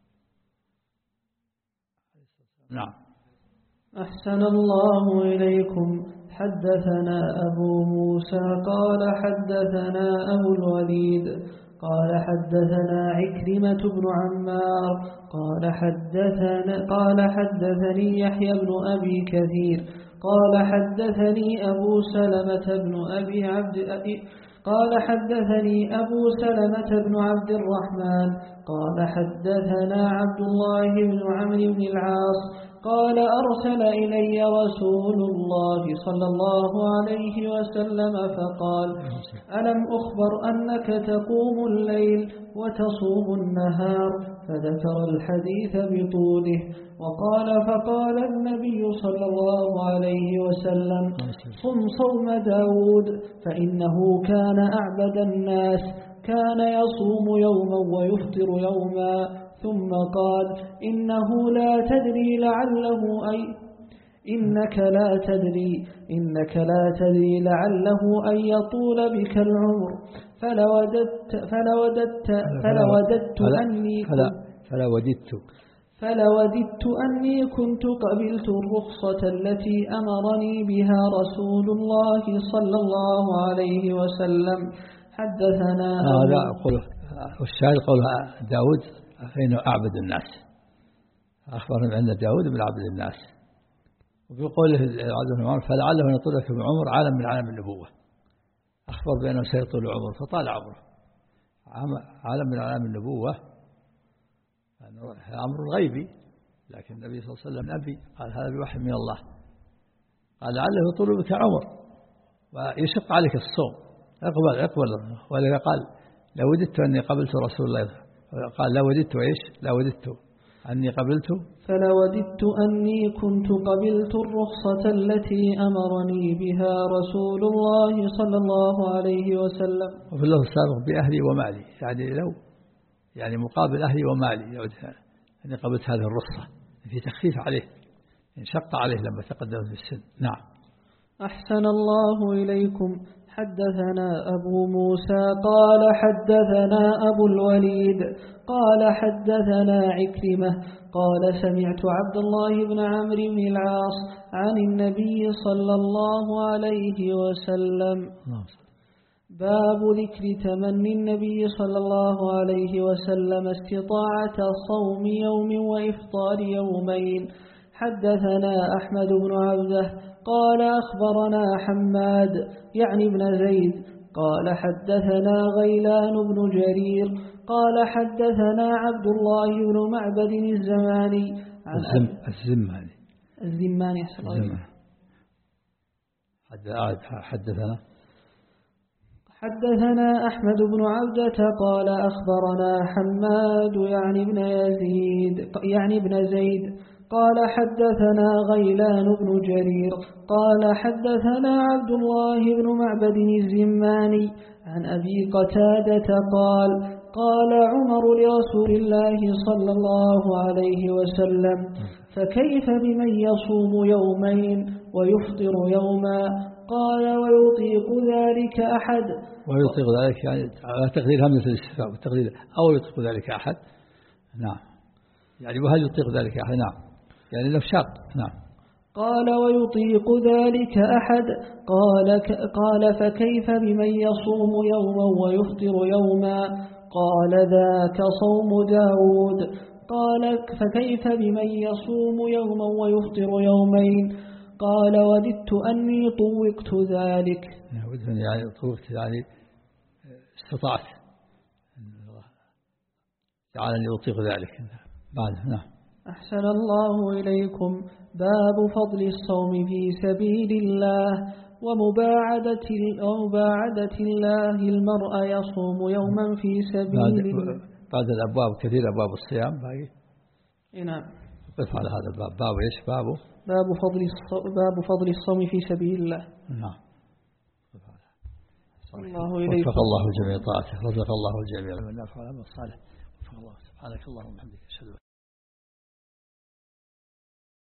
نعم. أحسن الله إليكم. حدثنا أبو موسى قال حدثنا أبو الوليد قال حدثنا عكرمة بن عمار قال حدثنا قال حدثني يحيى بن أبي كثير قال حدثني أبو سلمة بن أبي عبد أبي قال حدثني أبو سلمة بن عبد الرحمن قال حدثنا عبد الله بن عمرو بن العاص قال أرسل إلي رسول الله صلى الله عليه وسلم فقال ألم أخبر أنك تقوم الليل وتصوم النهار؟ فذكر الحديث بطوله وقال فقال النبي صلى الله عليه وسلم صم صوم داود فإنه كان أعبد الناس، كان يصوم يوما ويفطر يوما. ثم قال إنه لا تدري لعله أي إنك لا تدري إنك لا تدري لعله أن يطول بك العمر فلوددت فلوددت فلوددت أني فلا فلوددت فلوددت أني كنت قبلت الرخصة التي أمرني بها رسول الله صلى الله عليه وسلم. حدثنا هذا قوله والشاهد قولها داود فإنه أعبد الناس، أخبرهم عند داود بن عبد الناس. وفي قوله عبد بن عمر فلعله أن يطلق ابن عمر عالم من عالم النبوة، أخبر بأنه سيطول عمره فطال عمره، عالم من عالم النبوة أمر غيبي، لكن النبي صلى الله عليه وسلم نبي، قال هذا بوحي من الله، قال لعله يطول بك عمر ويشق عليك الصوم، اقبل اقبل. ولذا قال لو وددت أني قبلت رسول الله، قال لا وددت إيش لا وددت أني قبلت فلوددت أني كنت قبلت الرخصة التي أمرني بها رسول الله صلى الله عليه وسلم. وفي الله السابق بأهلي ومالي، يعني لو يعني مقابل أهلي ومالي أني قبلت هذه الرخصة، في تخفيف عليه، انشق عليه لما تقدم في السن. نعم. أحسن الله إليكم. حدثنا أبو موسى قال حدثنا أبو الوليد قال حدثنا عكرمة قال سمعت عبد الله بن عمرو بن العاص عن النبي صلى الله عليه وسلم. باب ذكر تمني النبي صلى الله عليه وسلم استطاعة صوم يوم وإفطار يومين. حدثنا أحمد بن عبده قال أخبرنا حماد يعني ابن زيد قال حدثنا غيلان بن جرير قال حدثنا عبد الله بن معبد الزماني عن الزماني الزماني حدثنا حدثنا أحمد بن عبدة قال أخبرنا حماد يعني ابن يزيد يعني ابن زيد قال حدثنا غيلان بن جرير قال حدثنا عبد الله بن معبد الزماني عن أبي قتادة قال قال عمر لرسول الله صلى الله عليه وسلم فكيف بمن يصوم يومين ويفطر يوما؟ قال ويطيق ذلك أحد. ويطيق ذلك يعني على تقدير همزة الاستفهام والتقدير أو يطيق ذلك أحد. نعم، يعني وهل يطيق ذلك أحد؟ نعم، يعني لو شاق. نعم. قال ويطيق ذلك أحد؟ قال قال فكيف بمن يصوم يوما ويفطر يوما؟ قال ذاك صوم داود. قال فكيف بمن يصوم يوما ويفطر يومين؟ قال وددت أني طوقت ذلك. يعني طوقت يعني استطعت جعلني أطيق ذلك بعد. نعم. أحسن الله إليكم. باب فضل الصوم في سبيل الله ومباعدة, ومباعدة الله المرء يصوم يوما في سبيل الله. بعد الأبواب كثير أبواب الصيام باقي. نعم. قف على هذا الباب. باب إيش؟ بابه باب فضل باب فضل الصوم في سبيل الله. نعم. الله إليكم. وفق الله جميع طاعته، رزق الله الجميع من نفع العمل الصالح. وفق الله. سبحانك اللهم وبحمدك، أشهد